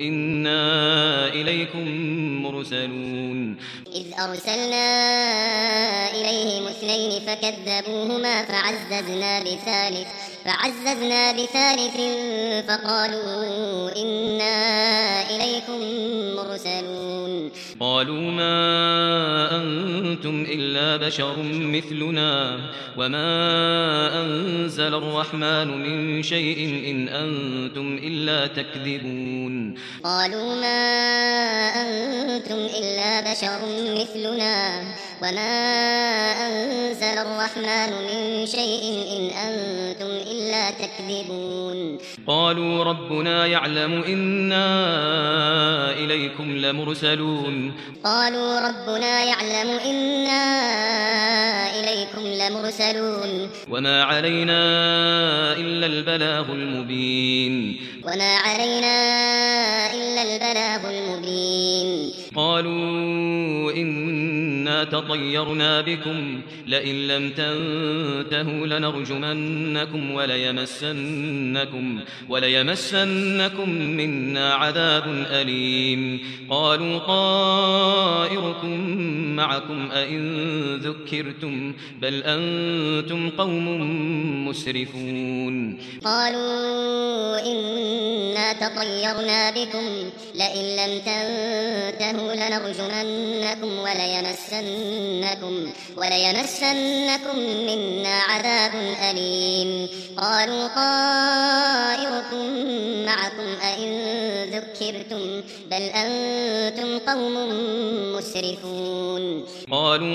إنا إليكم مرسلون إذ أرسلنا إليهم اثنين فكذبوهما فكذبوهما فعززنا بثالث فعززنا بثالث فقالوا إنا إليكم مرسلون قالوا ما أنتم إلا بشر مثلنا وما أنزل الرحمن من شيء إن أنتم إلا تكذبون قالوا ما أنتم إلا بشر مثلنا وما أنزل الرحمن من شيء إن أنتم إلا تكذبون قالوا ربنا يعلم إنا إليكم لمرسلون قالوا ربنا يعلم إنا إليكم لمرسلون وما علينا إلا البلاغ المبين وما علينا إلا البلاغ المبين قالوا إنا تطيرنا بكم لئن لم تنتهوا لنرجمنكم وليمسنكم وليمسنكم منا عذاب أليم قالوا طائركم معكم أئن ذكرتم بل أنتم قوم مسرفون قالوا إنا تطيرنا بكم لئن لم تنتهوا لنرجمنكم وليمسنكم وليمسنكم منا عذاب أليم قالوا طائركم معكم أئن ذكرتم بل أنتم قوم مسرفون قالوا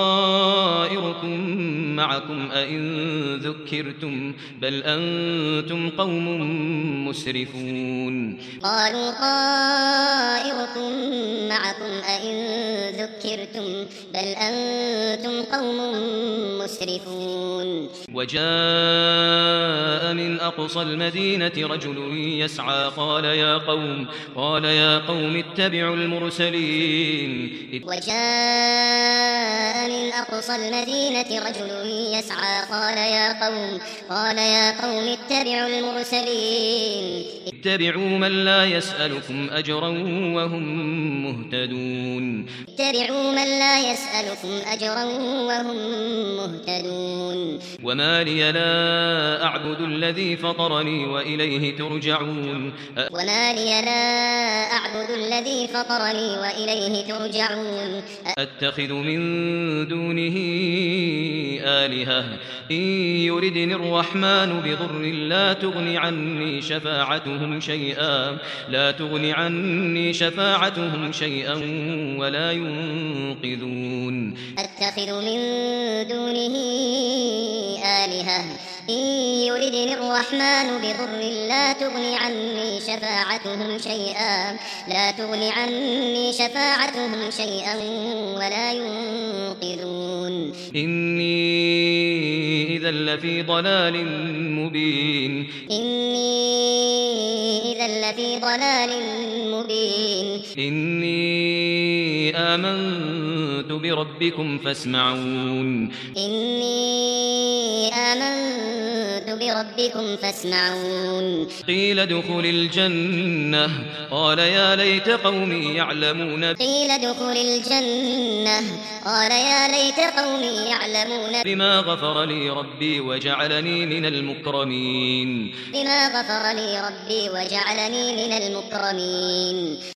طائركم معكم أئن ذكرتم بل أنتم قوم مسرفون قالوا طائركم معكم أئن ذكرتم بل أنتم قوم مسرفون وجاء من أقصى المدينة رجل يسعى قال يا قوم قال يا قوم اتبعوا المرسلين وجاء من أقصى المدينة رجل يسعى قال يا قوم قال يا قوم اتبعوا المرسلين اتبعوا من لا يسألكم أجرا وهم مهتدون اتبعوا من لا يسألكم أجرا وهم مهتدون وما لي لا أعبد الذي فطرني وإليه ترجعون وما لي لا أعبد الذي فطرني وإليه ترجعون أتخذ من دونه آلهة إن يردني الرحمن بضر لا تغن عني شفاعتهم شيئا لا تغن عني شفاعتهم شيئا ولا ينقذون أتخذ من دونه آلهة إن يردني الرحمن بضر لا تغن عني شفاعتهم شيئا لا تغن عني شفاعتهم شيئا ولا ينقذون إني إذا لفي ضلال مبين إني إذا لفي ضلال مبين إني آمنت بربكم فاسمعون إني آمنت بربكم فاسمعون قيل ادخل الجنة قال يا ليت قومي يعلمون قيل ادخل الجنة قال يا ليت قومي يعلمون بما غفر لي ربي وجعلني من المكرمين بما غفر لي ربي وجعلني من المكرمين